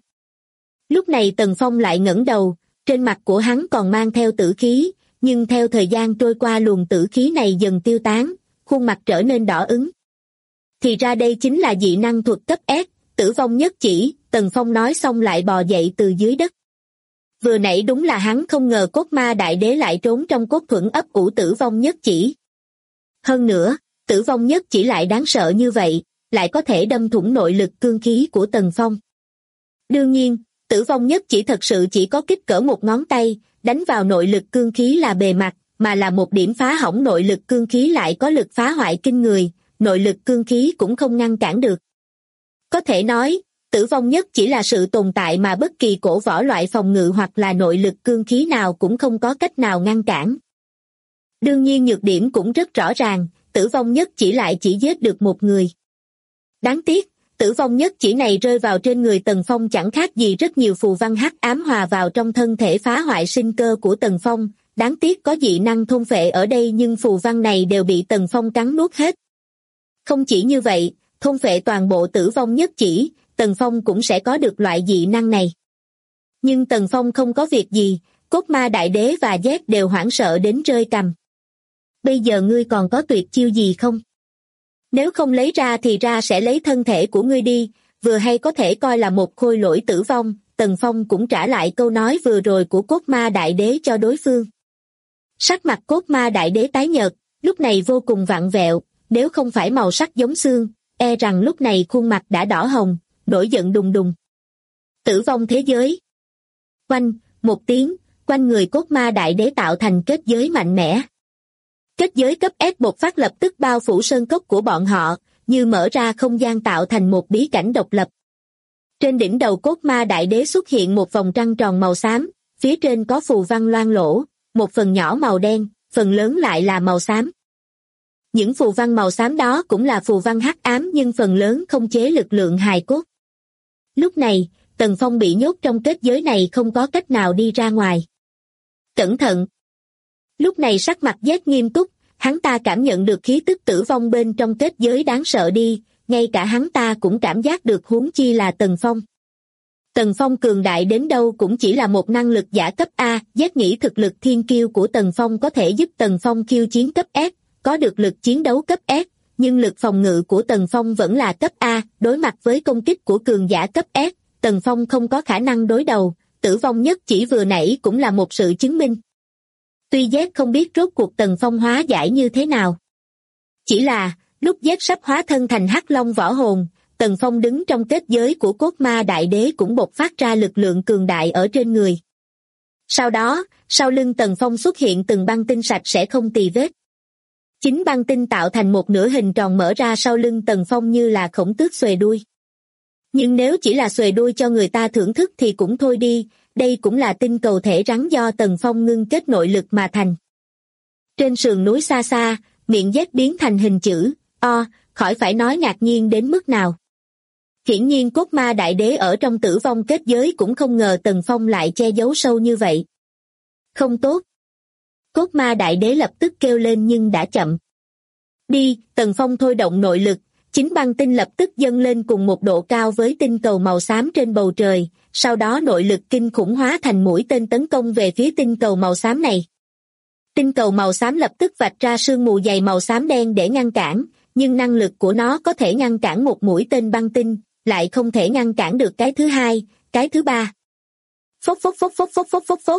Lúc này Tần Phong lại ngẩng đầu, trên mặt của hắn còn mang theo tử khí, nhưng theo thời gian trôi qua luồng tử khí này dần tiêu tán, khuôn mặt trở nên đỏ ửng. Thì ra đây chính là dị năng thuật cấp S, tử vong nhất chỉ, Tần Phong nói xong lại bò dậy từ dưới đất. Vừa nãy đúng là hắn không ngờ cốt ma đại đế lại trốn trong cốt thuẫn ấp ủ tử vong nhất chỉ. Hơn nữa, tử vong nhất chỉ lại đáng sợ như vậy, lại có thể đâm thủng nội lực cương khí của Tần Phong. Đương nhiên, tử vong nhất chỉ thật sự chỉ có kích cỡ một ngón tay, đánh vào nội lực cương khí là bề mặt, mà là một điểm phá hỏng nội lực cương khí lại có lực phá hoại kinh người, nội lực cương khí cũng không ngăn cản được. Có thể nói, tử vong nhất chỉ là sự tồn tại mà bất kỳ cổ võ loại phòng ngự hoặc là nội lực cương khí nào cũng không có cách nào ngăn cản. Đương nhiên nhược điểm cũng rất rõ ràng, tử vong nhất chỉ lại chỉ giết được một người. Đáng tiếc, tử vong nhất chỉ này rơi vào trên người Tần Phong chẳng khác gì rất nhiều phù văn hắc ám hòa vào trong thân thể phá hoại sinh cơ của Tần Phong. Đáng tiếc có dị năng thôn phệ ở đây nhưng phù văn này đều bị Tần Phong cắn nuốt hết. Không chỉ như vậy, thôn phệ toàn bộ tử vong nhất chỉ, Tần Phong cũng sẽ có được loại dị năng này. Nhưng Tần Phong không có việc gì, cốt ma đại đế và Z đều hoảng sợ đến rơi cằm. Bây giờ ngươi còn có tuyệt chiêu gì không? Nếu không lấy ra thì ra sẽ lấy thân thể của ngươi đi, vừa hay có thể coi là một khôi lỗi tử vong, Tần Phong cũng trả lại câu nói vừa rồi của cốt ma đại đế cho đối phương. Sắc mặt cốt ma đại đế tái nhợt, lúc này vô cùng vặn vẹo, nếu không phải màu sắc giống xương, e rằng lúc này khuôn mặt đã đỏ hồng, nổi giận đùng đùng. Tử vong thế giới. Oanh, một tiếng, quanh người cốt ma đại đế tạo thành kết giới mạnh mẽ. Kết giới cấp S bộc phát lập tức bao phủ sơn cốc của bọn họ, như mở ra không gian tạo thành một bí cảnh độc lập. Trên đỉnh đầu cốt ma đại đế xuất hiện một vòng trăng tròn màu xám, phía trên có phù văn loang lỗ, một phần nhỏ màu đen, phần lớn lại là màu xám. Những phù văn màu xám đó cũng là phù văn hắc ám nhưng phần lớn không chế lực lượng hài cốt. Lúc này, Tần Phong bị nhốt trong kết giới này không có cách nào đi ra ngoài. Cẩn thận! Lúc này sắc mặt Z nghiêm túc, hắn ta cảm nhận được khí tức tử vong bên trong kết giới đáng sợ đi, ngay cả hắn ta cũng cảm giác được huống chi là Tần Phong. Tần Phong cường đại đến đâu cũng chỉ là một năng lực giả cấp A, Z nghĩ thực lực thiên kiêu của Tần Phong có thể giúp Tần Phong khiêu chiến cấp S, có được lực chiến đấu cấp S, nhưng lực phòng ngự của Tần Phong vẫn là cấp A, đối mặt với công kích của cường giả cấp S, Tần Phong không có khả năng đối đầu, tử vong nhất chỉ vừa nãy cũng là một sự chứng minh. Tuy Z không biết rốt cuộc Tần Phong hóa giải như thế nào. Chỉ là, lúc Z sắp hóa thân thành hắc long võ hồn, Tần Phong đứng trong kết giới của cốt ma đại đế cũng bộc phát ra lực lượng cường đại ở trên người. Sau đó, sau lưng Tần Phong xuất hiện từng băng tinh sạch sẽ không tì vết. Chính băng tinh tạo thành một nửa hình tròn mở ra sau lưng Tần Phong như là khổng tước xuề đuôi. Nhưng nếu chỉ là xuề đuôi cho người ta thưởng thức thì cũng thôi đi, đây cũng là tinh cầu thể rắn do Tần Phong ngưng kết nội lực mà thành. Trên sườn núi xa xa, miệng Z biến thành hình chữ O, khỏi phải nói ngạc nhiên đến mức nào. Hiển nhiên cốt ma đại đế ở trong tử vong kết giới cũng không ngờ Tần Phong lại che giấu sâu như vậy. Không tốt. Cốt ma đại đế lập tức kêu lên nhưng đã chậm. Đi, Tần Phong thôi động nội lực, chính băng tinh lập tức dâng lên cùng một độ cao với tinh cầu màu xám trên bầu trời, sau đó nội lực kinh khủng hóa thành mũi tên tấn công về phía tinh cầu màu xám này. Tinh cầu màu xám lập tức vạch ra sương mù dày màu xám đen để ngăn cản, nhưng năng lực của nó có thể ngăn cản một mũi tên băng tinh, lại không thể ngăn cản được cái thứ hai, cái thứ ba. Phốc phốc phốc phốc phốc phốc phốc phốc.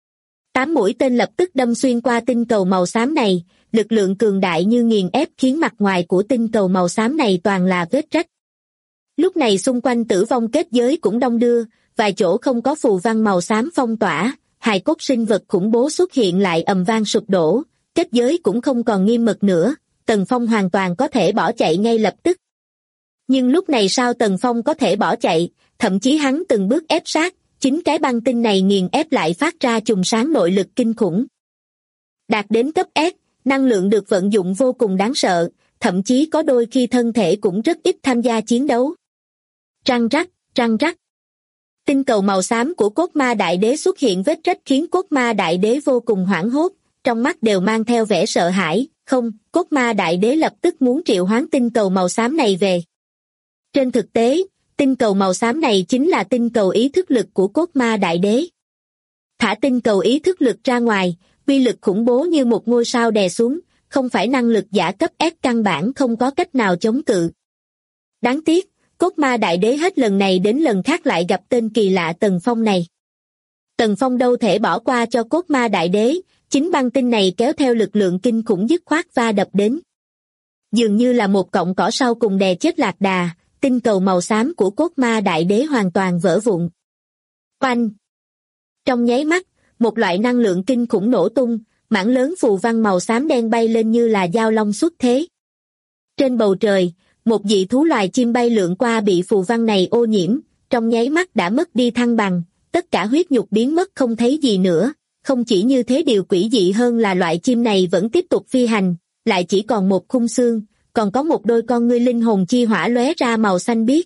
8 mũi tên lập tức đâm xuyên qua tinh cầu màu xám này, lực lượng cường đại như nghiền ép khiến mặt ngoài của tinh cầu màu xám này toàn là vết rách. Lúc này xung quanh tử vong kết giới cũng đong đưa, vài chỗ không có phù văn màu xám phong tỏa, hài cốt sinh vật khủng bố xuất hiện lại ầm vang sụp đổ, kết giới cũng không còn nghiêm mật nữa, Tần Phong hoàn toàn có thể bỏ chạy ngay lập tức. Nhưng lúc này sao Tần Phong có thể bỏ chạy, thậm chí hắn từng bước ép sát, chính cái băng tinh này nghiền ép lại phát ra chùm sáng nội lực kinh khủng. Đạt đến cấp S, năng lượng được vận dụng vô cùng đáng sợ, thậm chí có đôi khi thân thể cũng rất ít tham gia chiến đấu. Răng rắc, răng rắc. Tinh cầu màu xám của cốt ma đại đế xuất hiện vết rách khiến cốt ma đại đế vô cùng hoảng hốt, trong mắt đều mang theo vẻ sợ hãi. Không, cốt ma đại đế lập tức muốn triệu hoán tinh cầu màu xám này về. Trên thực tế, tinh cầu màu xám này chính là tinh cầu ý thức lực của cốt ma đại đế. Thả tinh cầu ý thức lực ra ngoài, uy lực khủng bố như một ngôi sao đè xuống, không phải năng lực giả cấp S căn bản không có cách nào chống cự. Đáng tiếc, cốt ma đại đế hết lần này đến lần khác lại gặp tên kỳ lạ Tần Phong này. Tần Phong đâu thể bỏ qua cho cốt ma đại đế, chính băng tinh này kéo theo lực lượng kinh khủng dứt khoát va đập đến. Dường như là một cọng cỏ sau cùng đè chết lạc đà, tinh cầu màu xám của cốt ma đại đế hoàn toàn vỡ vụn. Oanh! Trong nháy mắt, một loại năng lượng kinh khủng nổ tung, mảng lớn phù văn màu xám đen bay lên như là dao long xuất thế. Trên bầu trời, một dị thú loài chim bay lượn qua bị phù văn này ô nhiễm, trong nháy mắt đã mất đi thăng bằng, tất cả huyết nhục biến mất không thấy gì nữa. Không chỉ như thế, điều quỷ dị hơn là loại chim này vẫn tiếp tục phi hành, lại chỉ còn một khung xương, còn có một đôi con ngươi linh hồn chi hỏa lóe ra màu xanh biếc.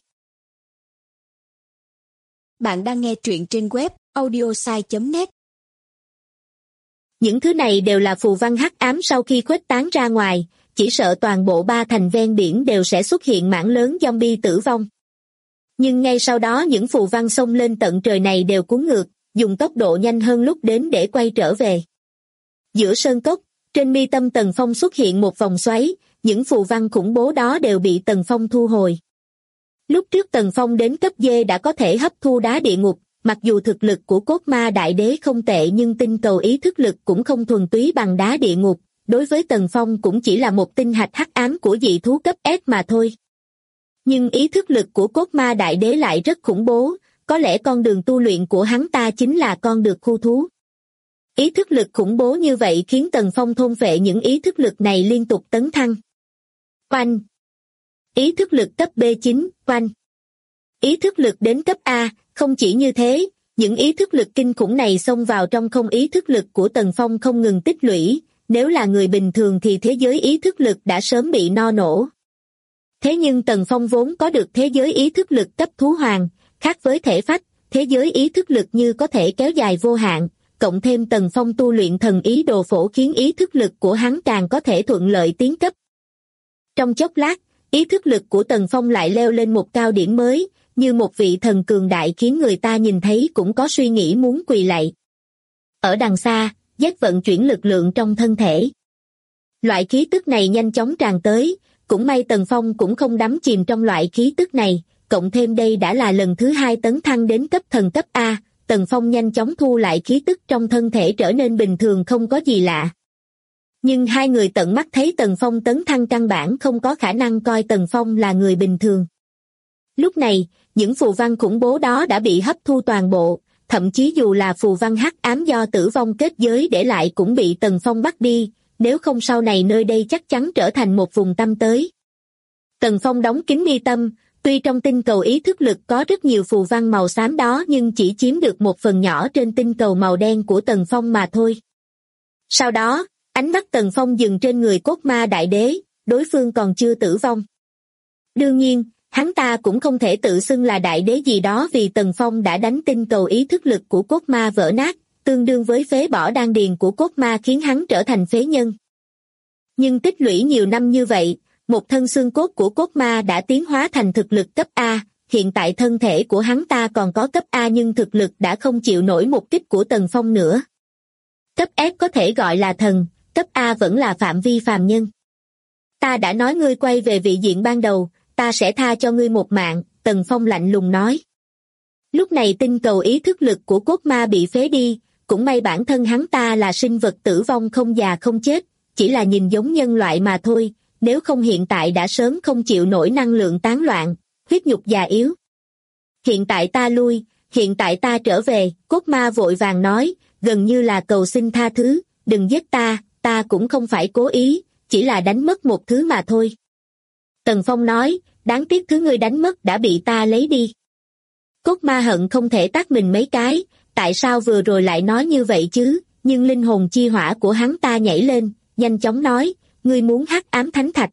Bạn đang nghe truyện trên web audiosai.net. Những thứ này đều là phù văn hắc ám, sau khi khuếch tán ra ngoài, chỉ sợ toàn bộ ba thành ven biển đều sẽ xuất hiện mảng lớn zombie tử vong. Nhưng ngay sau đó những phù văn xông lên tận trời này đều cuốn ngược, dùng tốc độ nhanh hơn lúc đến để quay trở về. Giữa sơn cốc, trên mi tâm Tần Phong xuất hiện một vòng xoáy, những phù văn khủng bố đó đều bị Tần Phong thu hồi. Lúc trước Tần Phong đến cấp D đã có thể hấp thu đá địa ngục, mặc dù thực lực của cốt ma đại đế không tệ nhưng tinh cầu ý thức lực cũng không thuần túy bằng đá địa ngục, đối với Tần Phong cũng chỉ là một tinh hạch hắc ám của dị thú cấp S mà thôi. Nhưng ý thức lực của cốt ma đại đế lại rất khủng bố, có lẽ con đường tu luyện của hắn ta chính là con đường khu thú. Ý thức lực khủng bố như vậy khiến Tần Phong thôn phệ những ý thức lực này liên tục tấn thăng. Oanh! Ý thức lực cấp B9, oanh! Ý thức lực đến cấp A, không chỉ như thế, những ý thức lực kinh khủng này xông vào trong không ý thức lực của Tần Phong không ngừng tích lũy, nếu là người bình thường thì thế giới ý thức lực đã sớm bị no nổ. Thế nhưng Tần Phong vốn có được thế giới ý thức lực cấp thú hoàng, khác với thể phách, thế giới ý thức lực như có thể kéo dài vô hạn, cộng thêm Tần Phong tu luyện thần ý đồ phổ khiến ý thức lực của hắn càng có thể thuận lợi tiến cấp. Trong chốc lát, ý thức lực của Tần Phong lại leo lên một cao điểm mới, như một vị thần cường đại khiến người ta nhìn thấy cũng có suy nghĩ muốn quỳ lạy. Ở đằng xa, Z vận chuyển lực lượng trong thân thể. Loại khí tức này nhanh chóng tràn tới, cũng may Tần Phong cũng không đắm chìm trong loại khí tức này, cộng thêm đây đã là lần thứ 2 tấn thăng đến cấp thần cấp A, Tần Phong nhanh chóng thu lại khí tức trong thân thể trở nên bình thường không có gì lạ. Nhưng hai người tận mắt thấy Tần Phong tấn thăng căn bản không có khả năng coi Tần Phong là người bình thường. Lúc này, những phù văn khủng bố đó đã bị hấp thu toàn bộ, thậm chí dù là phù văn hắc ám do tử vong kết giới để lại cũng bị Tần Phong bắt đi, nếu không sau này nơi đây chắc chắn trở thành một vùng tăm tối. Tần Phong đóng kín mi tâm, tuy trong tinh cầu ý thức lực có rất nhiều phù văn màu xám đó nhưng chỉ chiếm được một phần nhỏ trên tinh cầu màu đen của Tần Phong mà thôi. Sau đó, ánh mắt Tần Phong dừng trên người cốt ma đại đế, đối phương còn chưa tử vong. Đương nhiên, hắn ta cũng không thể tự xưng là đại đế gì đó vì Tần Phong đã đánh tinh cầu ý thức lực của cốt ma vỡ nát, tương đương với phế bỏ đan điền của cốt ma khiến hắn trở thành phế nhân. Nhưng tích lũy nhiều năm như vậy, một thân xương cốt của cốt ma đã tiến hóa thành thực lực cấp A, hiện tại thân thể của hắn ta còn có cấp A nhưng thực lực đã không chịu nổi một kích của Tần Phong nữa. Cấp S có thể gọi là thần, cấp A vẫn là phạm vi phàm nhân. Ta đã nói ngươi quay về vị diện ban đầu, ta sẽ tha cho ngươi một mạng, Tần Phong lạnh lùng nói. Lúc này tinh cầu ý thức lực của cốt ma bị phế đi, cũng may bản thân hắn ta là sinh vật tử vong không già không chết, chỉ là nhìn giống nhân loại mà thôi, nếu không hiện tại đã sớm không chịu nổi năng lượng tán loạn, huyết nhục già yếu. Hiện tại ta lui, hiện tại ta trở về, cốt ma vội vàng nói, gần như là cầu xin tha thứ, đừng giết ta, ta cũng không phải cố ý, chỉ là đánh mất một thứ mà thôi. Tần Phong nói, đáng tiếc thứ ngươi đánh mất đã bị ta lấy đi. Cốt ma hận không thể tát mình mấy cái, tại sao vừa rồi lại nói như vậy chứ, nhưng linh hồn chi hỏa của hắn ta nhảy lên, nhanh chóng nói, ngươi muốn hắc ám thánh thạch.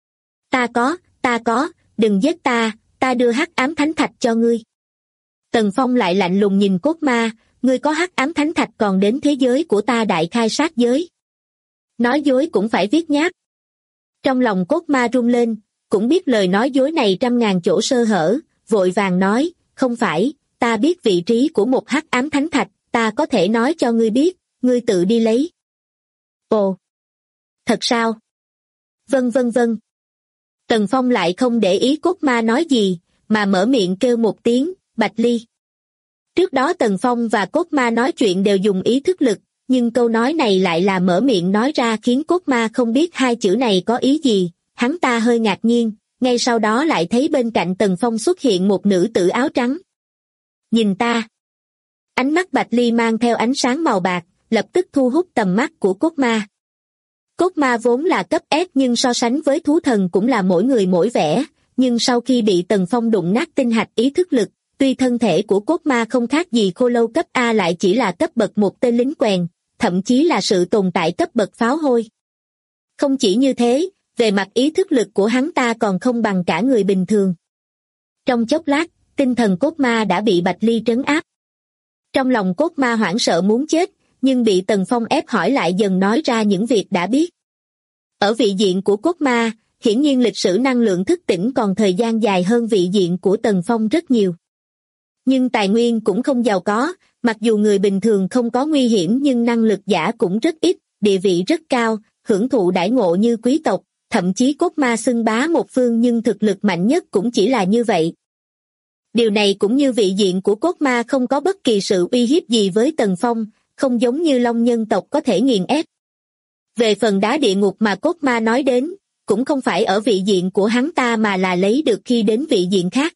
Ta có, đừng giết ta, ta đưa hắc ám thánh thạch cho ngươi. Tần Phong lại lạnh lùng nhìn cốt ma, ngươi có hắc ám thánh thạch còn đến thế giới của ta đại khai sát giới. Nói dối cũng phải viết nháp. Trong lòng cốt ma rung lên, cũng biết lời nói dối này trăm ngàn chỗ sơ hở, vội vàng nói, không phải, ta biết vị trí của một hắc ám thánh thạch, ta có thể nói cho ngươi biết, ngươi tự đi lấy. Ồ, thật sao? Vâng. Tần Phong lại không để ý cốt ma nói gì, mà mở miệng kêu một tiếng, Bạch Ly. Trước đó Tần Phong và cốt ma nói chuyện đều dùng ý thức lực, nhưng câu nói này lại là mở miệng nói ra khiến cốt ma không biết hai chữ này có ý gì, hắn ta hơi ngạc nhiên, ngay sau đó lại thấy bên cạnh Tần Phong xuất hiện một nữ tử áo trắng. Nhìn ta. Ánh mắt Bạch Ly mang theo ánh sáng màu bạc, lập tức thu hút tầm mắt của cốt ma. Cốt ma vốn là cấp S nhưng so sánh với thú thần cũng là mỗi người mỗi vẻ, nhưng sau khi bị Tần Phong đụng nát tinh hạch ý thức lực, tuy thân thể của cốt ma không khác gì khô lâu cấp A lại chỉ là cấp bậc một tên lính quèn, thậm chí là sự tồn tại cấp bậc pháo hôi. Không chỉ như thế, về mặt ý thức lực của hắn ta còn không bằng cả người bình thường. Trong chốc lát, tinh thần cốt ma đã bị Bạch Ly trấn áp. Trong lòng cốt ma hoảng sợ muốn chết, nhưng bị Tần Phong ép hỏi lại dần nói ra những việc đã biết. Ở vị diện của cốt ma, hiển nhiên lịch sử năng lượng thức tỉnh còn thời gian dài hơn vị diện của Tần Phong rất nhiều. Nhưng tài nguyên cũng không giàu có, mặc dù người bình thường không có nguy hiểm nhưng năng lực giả cũng rất ít, địa vị rất cao, hưởng thụ đãi ngộ như quý tộc, thậm chí cốt ma xưng bá một phương nhưng thực lực mạnh nhất cũng chỉ là như vậy. Điều này cũng như vị diện của cốt ma không có bất kỳ sự uy hiếp gì với Tần Phong, không giống như Long nhân tộc có thể nghiền ép. Về phần đá địa ngục mà cốt ma nói đến, cũng không phải ở vị diện của hắn ta mà là lấy được khi đến vị diện khác.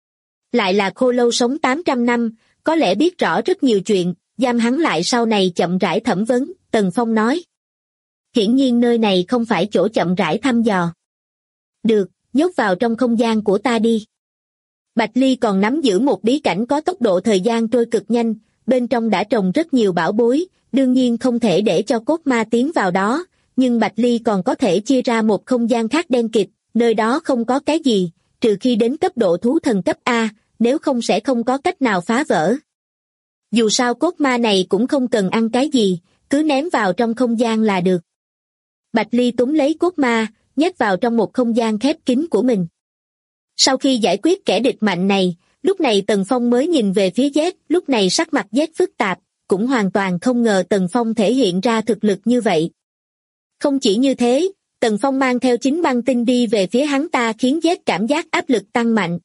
Lại là khô lâu sống 800 năm, có lẽ biết rõ rất nhiều chuyện, giam hắn lại sau này chậm rãi thẩm vấn, Tần Phong nói. Hiển nhiên nơi này không phải chỗ chậm rãi thăm dò. Được, nhốt vào trong không gian của ta đi. Bạch Ly còn nắm giữ một bí cảnh có tốc độ thời gian trôi cực nhanh, bên trong đã trồng rất nhiều bảo bối, đương nhiên không thể để cho cốt ma tiến vào đó, nhưng Bạch Ly còn có thể chia ra một không gian khác đen kịt, nơi đó không có cái gì, trừ khi đến cấp độ thú thần cấp A, nếu không sẽ không có cách nào phá vỡ. Dù sao cốt ma này cũng không cần ăn cái gì, cứ ném vào trong không gian là được. Bạch Ly túm lấy cốt ma, nhét vào trong một không gian khép kín của mình. Sau khi giải quyết kẻ địch mạnh này, lúc này Tần Phong mới nhìn về phía Z, lúc này sắc mặt Z phức tạp, cũng hoàn toàn không ngờ Tần Phong thể hiện ra thực lực như vậy. Không chỉ như thế, Tần Phong mang theo chính băng tinh đi về phía hắn ta khiến Z cảm giác áp lực tăng mạnh.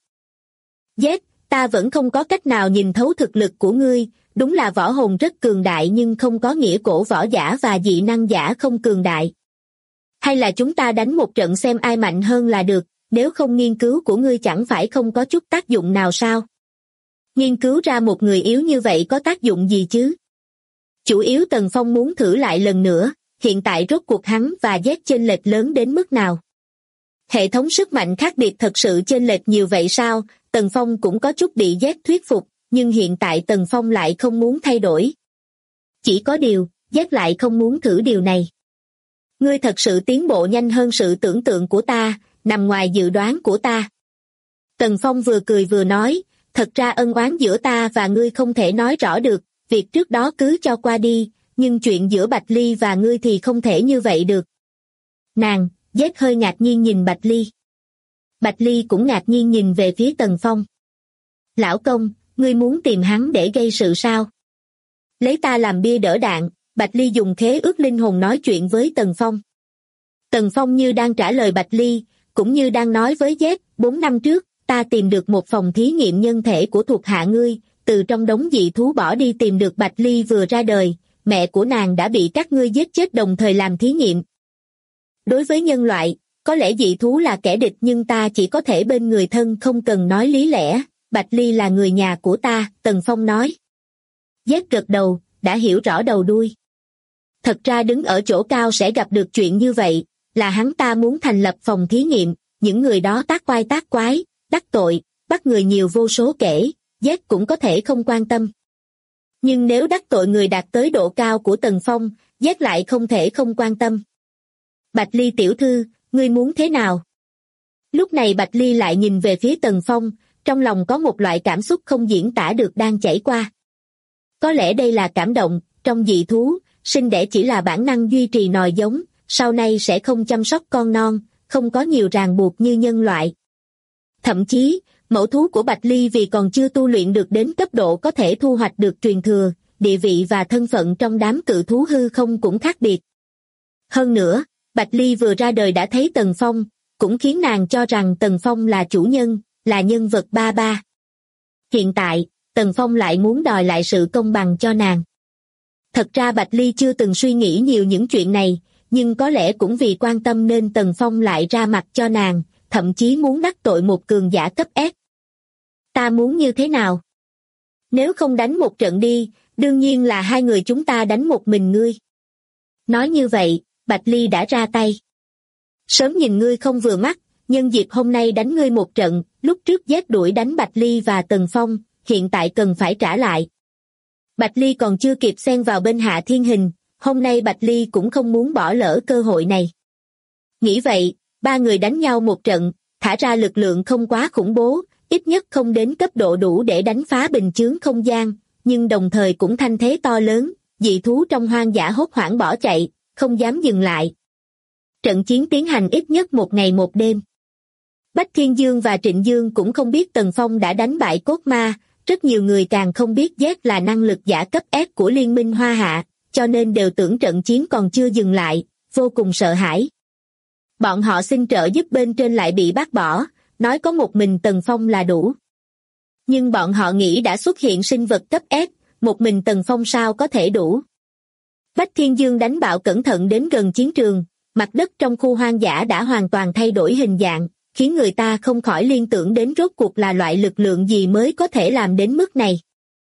Z, ta vẫn không có cách nào nhìn thấu thực lực của ngươi, đúng là võ hồn rất cường đại nhưng không có nghĩa cổ võ giả và dị năng giả không cường đại. Hay là chúng ta đánh một trận xem ai mạnh hơn là được, nếu không nghiên cứu của ngươi chẳng phải không có chút tác dụng nào sao? Nghiên cứu ra một người yếu như vậy có tác dụng gì chứ? Chủ yếu Tần Phong muốn thử lại lần nữa, hiện tại rốt cuộc hắn và Z chênh lệch lớn đến mức nào? Hệ thống sức mạnh khác biệt thật sự chênh lệch nhiều vậy sao? Tần Phong cũng có chút bị Z thuyết phục, nhưng hiện tại Tần Phong lại không muốn thay đổi. Chỉ có điều, Z lại không muốn thử điều này. Ngươi thật sự tiến bộ nhanh hơn sự tưởng tượng của ta, nằm ngoài dự đoán của ta. Tần Phong vừa cười vừa nói, thật ra ân oán giữa ta và ngươi không thể nói rõ được, việc trước đó cứ cho qua đi, nhưng chuyện giữa Bạch Ly và ngươi thì không thể như vậy được. Nàng, Z hơi ngạc nhiên nhìn Bạch Ly. Bạch Ly cũng ngạc nhiên nhìn về phía Tần Phong. Lão công, ngươi muốn tìm hắn để gây sự sao? Lấy ta làm bia đỡ đạn, Bạch Ly dùng khế ước linh hồn nói chuyện với Tần Phong. Tần Phong như đang trả lời Bạch Ly, cũng như đang nói với Z, 4 năm trước, ta tìm được một phòng thí nghiệm nhân thể của thuộc hạ ngươi, từ trong đống dị thú bỏ đi tìm được Bạch Ly vừa ra đời, mẹ của nàng đã bị các ngươi giết chết đồng thời làm thí nghiệm. Đối với nhân loại, có lẽ dị thú là kẻ địch nhưng ta chỉ có thể bên người thân không cần nói lý lẽ, Bạch Ly là người nhà của ta, Tần Phong nói. Z gật đầu, đã hiểu rõ đầu đuôi. Thật ra đứng ở chỗ cao sẽ gặp được chuyện như vậy, là hắn ta muốn thành lập phòng thí nghiệm, những người đó tác oai tác quái, đắc tội, bắt người nhiều vô số kể, Z cũng có thể không quan tâm. Nhưng nếu đắc tội người đạt tới độ cao của Tần Phong, Z lại không thể không quan tâm. Bạch Ly tiểu thư, ngươi muốn thế nào? Lúc này Bạch Ly lại nhìn về phía Tần Phong, trong lòng có một loại cảm xúc không diễn tả được đang chảy qua. Có lẽ đây là cảm động, trong dị thú, sinh đẻ chỉ là bản năng duy trì nòi giống, sau này sẽ không chăm sóc con non, không có nhiều ràng buộc như nhân loại. Thậm chí, mẫu thú của Bạch Ly vì còn chưa tu luyện được đến cấp độ có thể thu hoạch được truyền thừa, địa vị và thân phận trong đám cự thú hư không cũng khác biệt. Hơn nữa, Bạch Ly vừa ra đời đã thấy Tần Phong, cũng khiến nàng cho rằng Tần Phong là chủ nhân, là nhân vật ba ba. Hiện tại, Tần Phong lại muốn đòi lại sự công bằng cho nàng. Thật ra Bạch Ly chưa từng suy nghĩ nhiều những chuyện này, nhưng có lẽ cũng vì quan tâm nên Tần Phong lại ra mặt cho nàng, thậm chí muốn đắc tội một cường giả cấp S. Ta muốn như thế nào? Nếu không đánh một trận đi, đương nhiên là hai người chúng ta đánh một mình ngươi. Nói như vậy, Bạch Ly đã ra tay. Sớm nhìn ngươi không vừa mắt, nhân dịp hôm nay đánh ngươi một trận, lúc trước giết đuổi đánh Bạch Ly và Tần Phong, hiện tại cần phải trả lại. Bạch Ly còn chưa kịp xen vào bên Hạ Thiên Hình, hôm nay Bạch Ly cũng không muốn bỏ lỡ cơ hội này. Nghĩ vậy, ba người đánh nhau một trận, thả ra lực lượng không quá khủng bố, ít nhất không đến cấp độ đủ để đánh phá bình chướng không gian, nhưng đồng thời cũng thanh thế to lớn, dị thú trong hoang dã hốt hoảng bỏ chạy, không dám dừng lại. Trận chiến tiến hành ít nhất một ngày một đêm. Bách Thiên Dương và Trịnh Dương cũng không biết Tần Phong đã đánh bại cốt ma, rất nhiều người càng không biết Z là năng lực giả cấp S của Liên minh Hoa Hạ, cho nên đều tưởng trận chiến còn chưa dừng lại, vô cùng sợ hãi. Bọn họ xin trợ giúp bên trên lại bị bác bỏ, nói có một mình Tần Phong là đủ. Nhưng bọn họ nghĩ đã xuất hiện sinh vật cấp S, một mình Tần Phong sao có thể đủ. Bách Thiên Dương đánh bạo cẩn thận đến gần chiến trường, mặt đất trong khu hoang dã đã hoàn toàn thay đổi hình dạng, khiến người ta không khỏi liên tưởng đến rốt cuộc là loại lực lượng gì mới có thể làm đến mức này.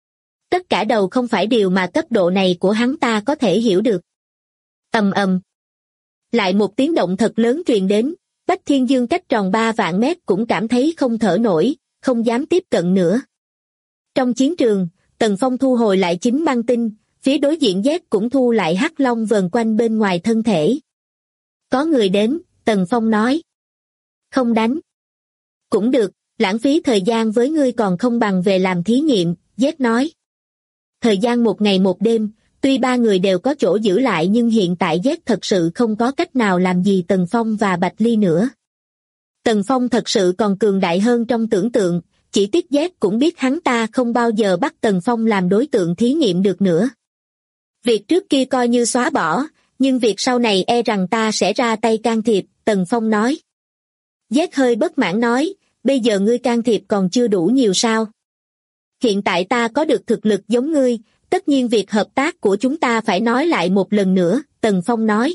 Tất cả đều không phải điều mà cấp độ này của hắn ta có thể hiểu được. Ầm ầm. Lại một tiếng động thật lớn truyền đến, Bách Thiên Dương cách tròn 3 vạn mét cũng cảm thấy không thở nổi, không dám tiếp cận nữa. Trong chiến trường, Tần Phong thu hồi lại chính băng tinh, phía đối diện Z cũng thu lại hắc long vờn quanh bên ngoài thân thể. Có người đến, Tần Phong nói. Không đánh. Cũng được, lãng phí thời gian với ngươi còn không bằng về làm thí nghiệm, Z nói. Thời gian một ngày một đêm, tuy ba người đều có chỗ giữ lại nhưng hiện tại Z thật sự không có cách nào làm gì Tần Phong và Bạch Ly nữa. Tần Phong thật sự còn cường đại hơn trong tưởng tượng, chỉ tiếc Z cũng biết hắn ta không bao giờ bắt Tần Phong làm đối tượng thí nghiệm được nữa. Việc trước kia coi như xóa bỏ, nhưng việc sau này e rằng ta sẽ ra tay can thiệp, Tần Phong nói. Z hơi bất mãn nói, bây giờ ngươi can thiệp còn chưa đủ nhiều sao? Hiện tại ta có được thực lực giống ngươi, tất nhiên việc hợp tác của chúng ta phải nói lại một lần nữa, Tần Phong nói.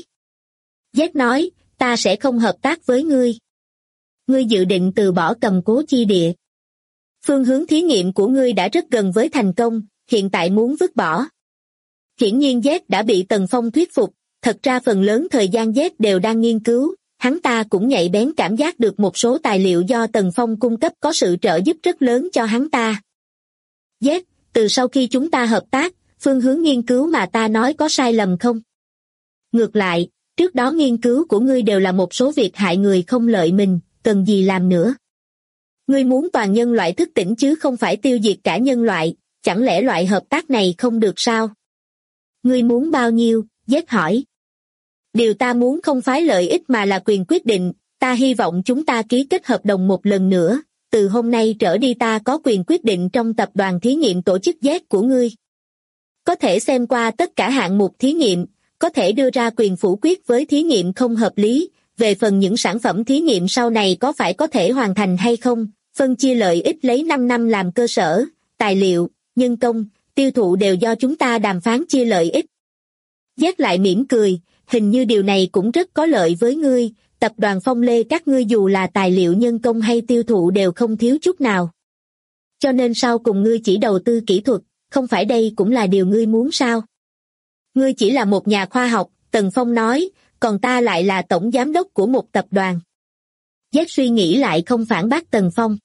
Z nói, ta sẽ không hợp tác với ngươi. Ngươi dự định từ bỏ Cầm Cố chi địa. Phương hướng thí nghiệm của ngươi đã rất gần với thành công, hiện tại muốn vứt bỏ. Hiển nhiên Z đã bị Tần Phong thuyết phục, thật ra phần lớn thời gian Z đều đang nghiên cứu, hắn ta cũng nhạy bén cảm giác được một số tài liệu do Tần Phong cung cấp có sự trợ giúp rất lớn cho hắn ta. Z, từ sau khi chúng ta hợp tác, phương hướng nghiên cứu mà ta nói có sai lầm không? Ngược lại, trước đó nghiên cứu của ngươi đều là một số việc hại người không lợi mình, cần gì làm nữa? Ngươi muốn toàn nhân loại thức tỉnh chứ không phải tiêu diệt cả nhân loại, chẳng lẽ loại hợp tác này không được sao? Ngươi muốn bao nhiêu? Z hỏi. Điều ta muốn không phải lợi ích mà là quyền quyết định, ta hy vọng chúng ta ký kết hợp đồng một lần nữa, từ hôm nay trở đi ta có quyền quyết định trong tập đoàn thí nghiệm tổ chức Z của ngươi. Có thể xem qua tất cả hạng mục thí nghiệm, có thể đưa ra quyền phủ quyết với thí nghiệm không hợp lý, về phần những sản phẩm thí nghiệm sau này có phải có thể hoàn thành hay không, phân chia lợi ích lấy 5 năm làm cơ sở, tài liệu, nhân công, tiêu thụ đều do chúng ta đàm phán chia lợi ích. Z lại mỉm cười, hình như điều này cũng rất có lợi với ngươi, tập đoàn Phong Lê các ngươi dù là tài liệu nhân công hay tiêu thụ đều không thiếu chút nào. Cho nên sau cùng ngươi chỉ đầu tư kỹ thuật, không phải đây cũng là điều ngươi muốn sao? Ngươi chỉ là một nhà khoa học, Tần Phong nói, còn ta lại là tổng giám đốc của một tập đoàn. Z suy nghĩ lại không phản bác Tần Phong.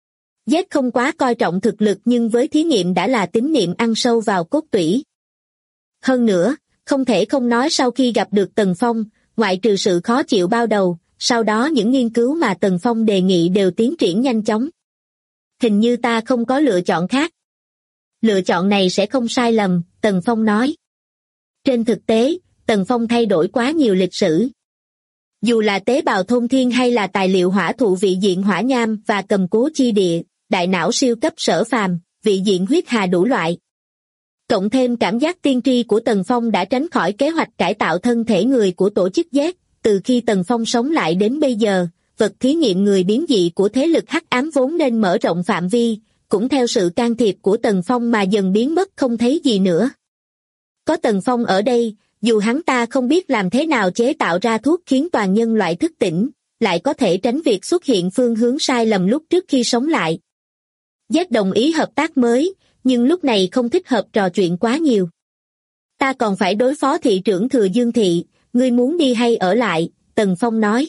Z không quá coi trọng thực lực nhưng với thí nghiệm đã là tín niệm ăn sâu vào cốt tủy. Hơn nữa, không thể không nói sau khi gặp được Tần Phong, ngoại trừ sự khó chịu bao đầu, sau đó những nghiên cứu mà Tần Phong đề nghị đều tiến triển nhanh chóng. Hình như ta không có lựa chọn khác. Lựa chọn này sẽ không sai lầm, Tần Phong nói. Trên thực tế, Tần Phong thay đổi quá nhiều lịch sử. Dù là tế bào thôn thiên hay là tài liệu hỏa thụ vị diện hỏa nham và cầm cố chi địa, đại não siêu cấp sở phàm, vị diện huyết hà đủ loại. Cộng thêm cảm giác tiên tri của Tần Phong đã tránh khỏi kế hoạch cải tạo thân thể người của tổ chức Z, từ khi Tần Phong sống lại đến bây giờ, vật thí nghiệm người biến dị của thế lực hắc ám vốn nên mở rộng phạm vi, cũng theo sự can thiệp của Tần Phong mà dần biến mất không thấy gì nữa. Có Tần Phong ở đây, dù hắn ta không biết làm thế nào chế tạo ra thuốc khiến toàn nhân loại thức tỉnh, lại có thể tránh việc xuất hiện phương hướng sai lầm lúc trước khi sống lại. Z đồng ý hợp tác mới, nhưng lúc này không thích hợp trò chuyện quá nhiều. Ta còn phải đối phó thị trưởng Thừa Dương Thị, ngươi muốn đi hay ở lại, Tần Phong nói.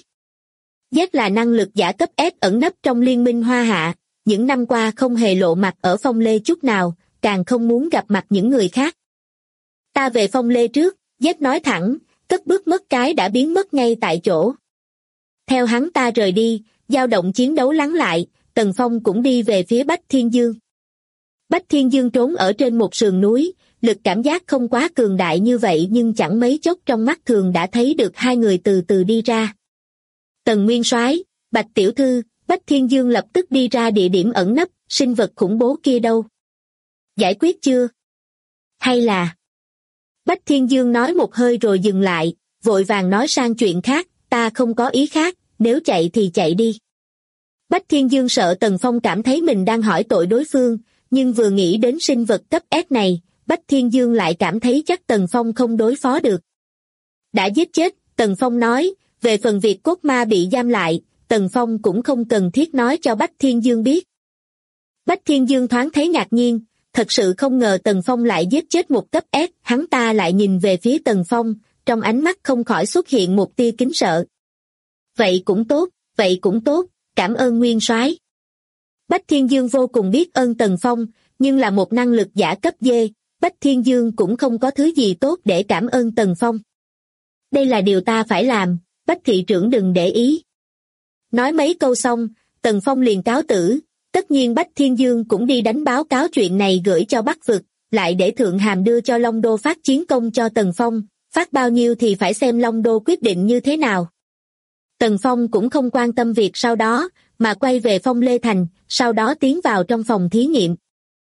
Z là năng lực giả cấp S ẩn nấp trong liên minh Hoa Hạ, những năm qua không hề lộ mặt ở Phong Lê chút nào, càng không muốn gặp mặt những người khác. Ta về Phong Lê trước, Z nói thẳng, cất bước mất cái đã biến mất ngay tại chỗ. Theo hắn ta rời đi, dao động chiến đấu lắng lại, Tần Phong cũng đi về phía Bách Thiên Dương. Bách Thiên Dương trốn ở trên một sườn núi, lực cảm giác không quá cường đại như vậy nhưng chẳng mấy chốc trong mắt thường đã thấy được hai người từ từ đi ra. Tần Nguyên Soái, Bạch Tiểu Thư, Bách Thiên Dương lập tức đi ra địa điểm ẩn nấp, sinh vật khủng bố kia đâu? Giải quyết chưa? Hay là... Bách Thiên Dương nói một hơi rồi dừng lại, vội vàng nói sang chuyện khác, ta không có ý khác, nếu chạy thì chạy đi. Bách Thiên Dương sợ Tần Phong cảm thấy mình đang hỏi tội đối phương, nhưng vừa nghĩ đến sinh vật cấp S này, Bách Thiên Dương lại cảm thấy chắc Tần Phong không đối phó được. Đã giết chết, Tần Phong nói, về phần việc cốt ma bị giam lại, Tần Phong cũng không cần thiết nói cho Bách Thiên Dương biết. Bách Thiên Dương thoáng thấy ngạc nhiên, thật sự không ngờ Tần Phong lại giết chết một cấp S, hắn ta lại nhìn về phía Tần Phong, trong ánh mắt không khỏi xuất hiện một tia kính sợ. Vậy cũng tốt, cảm ơn Nguyên Soái. Bách Thiên Dương vô cùng biết ơn Tần Phong, nhưng là một năng lực giả cấp D, Bách Thiên Dương cũng không có thứ gì tốt để cảm ơn Tần Phong. Đây là điều ta phải làm, Bách thị trưởng đừng để ý. Nói mấy câu xong, Tần Phong liền cáo tử, tất nhiên Bách Thiên Dương cũng đi đánh báo cáo chuyện này gửi cho Bắc Vực, lại để Thượng Hàm đưa cho Long Đô phát chiến công cho Tần Phong, phát bao nhiêu thì phải xem Long Đô quyết định như thế nào. Tần Phong cũng không quan tâm việc sau đó, mà quay về Phong Lê Thành, sau đó tiến vào trong phòng thí nghiệm.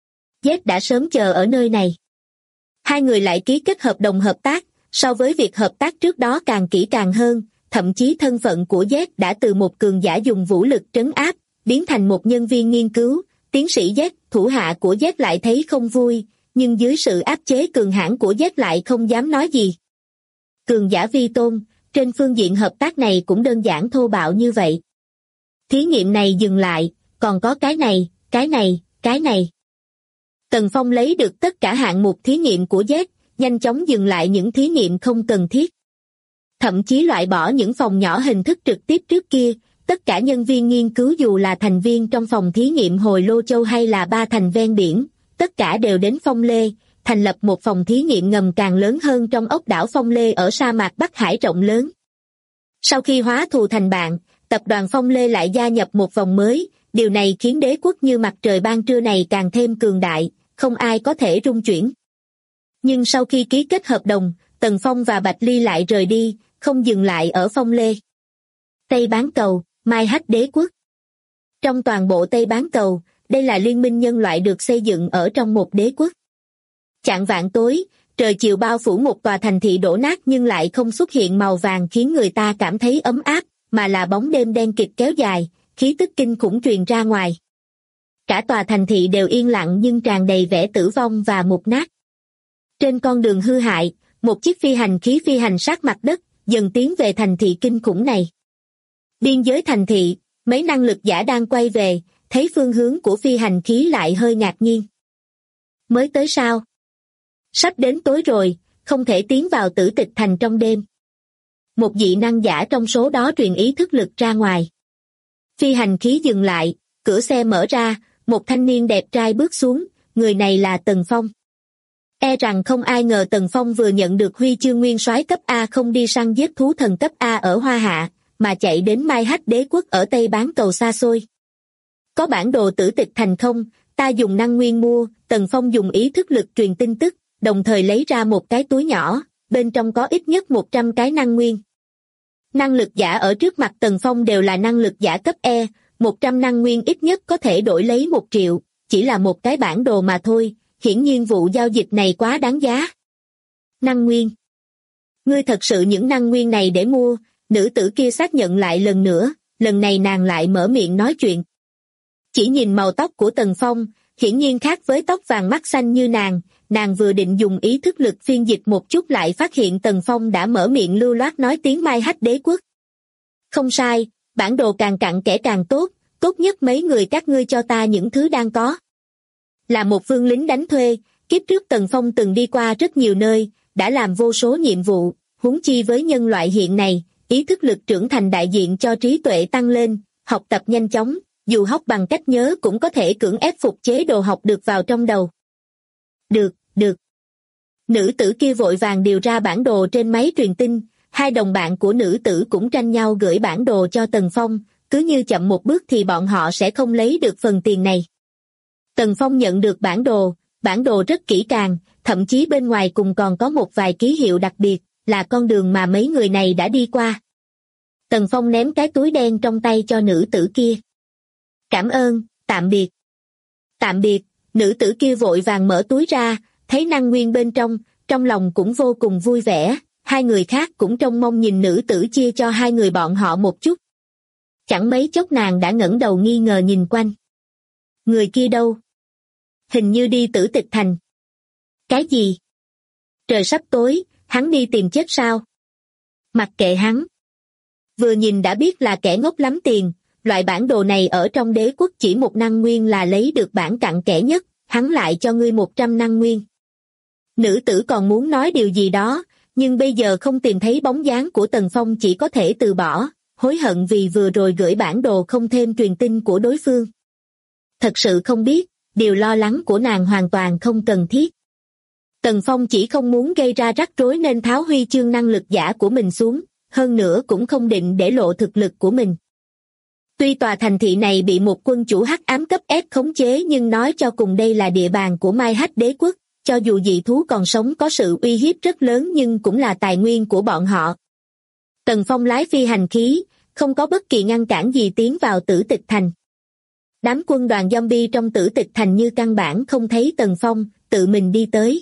Z đã sớm chờ ở nơi này. Hai người lại ký kết hợp đồng hợp tác, so với việc hợp tác trước đó càng kỹ càng hơn, thậm chí thân phận của Z đã từ một cường giả dùng vũ lực trấn áp, biến thành một nhân viên nghiên cứu, tiến sĩ Z, thủ hạ của Z lại thấy không vui, nhưng dưới sự áp chế cường hãn của Z lại không dám nói gì. Cường giả vi tôn, trên phương diện hợp tác này cũng đơn giản thô bạo như vậy. Thí nghiệm này dừng lại, còn có cái này. Tần Phong lấy được tất cả hạng mục thí nghiệm của Z, nhanh chóng dừng lại những thí nghiệm không cần thiết. Thậm chí loại bỏ những phòng nhỏ hình thức trực tiếp trước kia, tất cả nhân viên nghiên cứu dù là thành viên trong phòng thí nghiệm Hồi Lô Châu hay là ba thành ven biển, tất cả đều đến Phong Lê, thành lập một phòng thí nghiệm ngầm càng lớn hơn trong ốc đảo Phong Lê ở sa mạc Bắc Hải rộng lớn. Sau khi hóa thù thành bạn, tập đoàn Phong Lê lại gia nhập một vòng mới, điều này khiến đế quốc như mặt trời ban trưa này càng thêm cường đại, không ai có thể rung chuyển. Nhưng sau khi ký kết hợp đồng, Tần Phong và Bạch Ly lại rời đi, không dừng lại ở Phong Lê. Tây Bán Cầu, Mai Hách đế quốc. Trong toàn bộ Tây Bán Cầu, đây là liên minh nhân loại được xây dựng ở trong một đế quốc. Chạng vạng tối, trời chiều bao phủ một tòa thành thị đổ nát nhưng lại không xuất hiện màu vàng khiến người ta cảm thấy ấm áp, mà là bóng đêm đen kịt kéo dài, khí tức kinh khủng truyền ra ngoài. Cả tòa thành thị đều yên lặng nhưng tràn đầy vẻ tử vong và mục nát. Trên con đường hư hại, một chiếc phi hành khí phi hành sát mặt đất, dần tiến về thành thị kinh khủng này. Biên giới thành thị, mấy năng lực giả đang quay về, thấy phương hướng của phi hành khí lại hơi ngạc nhiên. Mới tới sao? Sắp đến tối rồi, không thể tiến vào Tử Tịch Thành trong đêm. Một dị năng giả trong số đó truyền ý thức lực ra ngoài. Phi hành khí dừng lại, cửa xe mở ra, một thanh niên đẹp trai bước xuống, người này là Tần Phong. E rằng không ai ngờ Tần Phong vừa nhận được huy chương nguyên soái cấp A không đi săn giết thú thần cấp A ở Hoa Hạ, mà chạy đến Mai Hách Đế quốc ở Tây bán cầu xa xôi. Có bản đồ Tử Tịch Thành không? Ta dùng năng nguyên mua. Tần Phong dùng ý thức lực truyền tin tức, đồng thời lấy ra một cái túi nhỏ, bên trong có ít nhất 100 cái năng nguyên. Năng lực giả ở trước mặt Tần Phong đều là năng lực giả cấp E, 100 năng nguyên ít nhất có thể đổi lấy 1 triệu, chỉ là một cái bản đồ mà thôi, hiển nhiên vụ giao dịch này quá đáng giá. Năng nguyên. Ngươi thật sự những năng nguyên này để mua? Nữ tử kia xác nhận lại lần nữa, lần này nàng lại mở miệng nói chuyện. Chỉ nhìn màu tóc của Tần Phong, hiển nhiên khác với tóc vàng mắt xanh như nàng vừa định dùng ý thức lực phiên dịch một chút lại phát hiện Tần Phong đã mở miệng lưu loát nói tiếng Mai Hách Đế quốc. Không sai, bản đồ càng cặn kẽ càng tốt, tốt nhất mấy người các ngươi cho ta những thứ đang có. Là một vương lính đánh thuê, kiếp trước Tần Phong từng đi qua rất nhiều nơi, đã làm vô số nhiệm vụ, huống chi với nhân loại hiện nay, ý thức lực trưởng thành đại diện cho trí tuệ tăng lên, học tập nhanh chóng, dù học bằng cách nhớ cũng có thể cưỡng ép phục chế đồ học được vào trong đầu. Được. Nữ tử kia vội vàng điều ra bản đồ trên máy truyền tin, hai đồng bạn của nữ tử cũng tranh nhau gửi bản đồ cho Tần Phong, cứ như chậm một bước thì bọn họ sẽ không lấy được phần tiền này. Tần Phong nhận được bản đồ rất kỹ càng, thậm chí bên ngoài cùng còn có một vài ký hiệu đặc biệt, là con đường mà mấy người này đã đi qua. Tần Phong ném cái túi đen trong tay cho nữ tử kia. Cảm ơn, tạm biệt. Tạm biệt, nữ tử kia vội vàng mở túi ra, thấy năng nguyên bên trong lòng cũng vô cùng vui vẻ, hai người khác cũng trông mong nhìn nữ tử chia cho hai người bọn họ một chút. Chẳng mấy chốc nàng đã ngẩng đầu nghi ngờ nhìn quanh. Người kia đâu? Hình như đi Tử Tịch Thành. Cái gì? Trời sắp tối, hắn đi tìm chết sao? Mặc kệ hắn. Vừa nhìn đã biết là kẻ ngốc lắm tiền, loại bản đồ này ở trong đế quốc chỉ một năng nguyên là lấy được bản cặn kẽ nhất, hắn lại cho ngươi 100 năng nguyên. Nữ tử còn muốn nói điều gì đó, nhưng bây giờ không tìm thấy bóng dáng của Tần Phong chỉ có thể từ bỏ, hối hận vì vừa rồi gửi bản đồ không thêm truyền tin của đối phương. Thật sự không biết, điều lo lắng của nàng hoàn toàn không cần thiết. Tần Phong chỉ không muốn gây ra rắc rối nên tháo huy chương năng lực giả của mình xuống, hơn nữa cũng không định để lộ thực lực của mình. Tuy tòa thành thị này bị một quân chủ hắc ám cấp S khống chế nhưng nói cho cùng đây là địa bàn của Mai Hách Đế quốc, cho dù dị thú còn sống có sự uy hiếp rất lớn nhưng cũng là tài nguyên của bọn họ. Tần Phong lái phi hành khí, không có bất kỳ ngăn cản gì tiến vào Tử Tịch Thành. Đám quân đoàn zombie trong Tử Tịch Thành như căn bản không thấy Tần Phong, tự mình đi tới.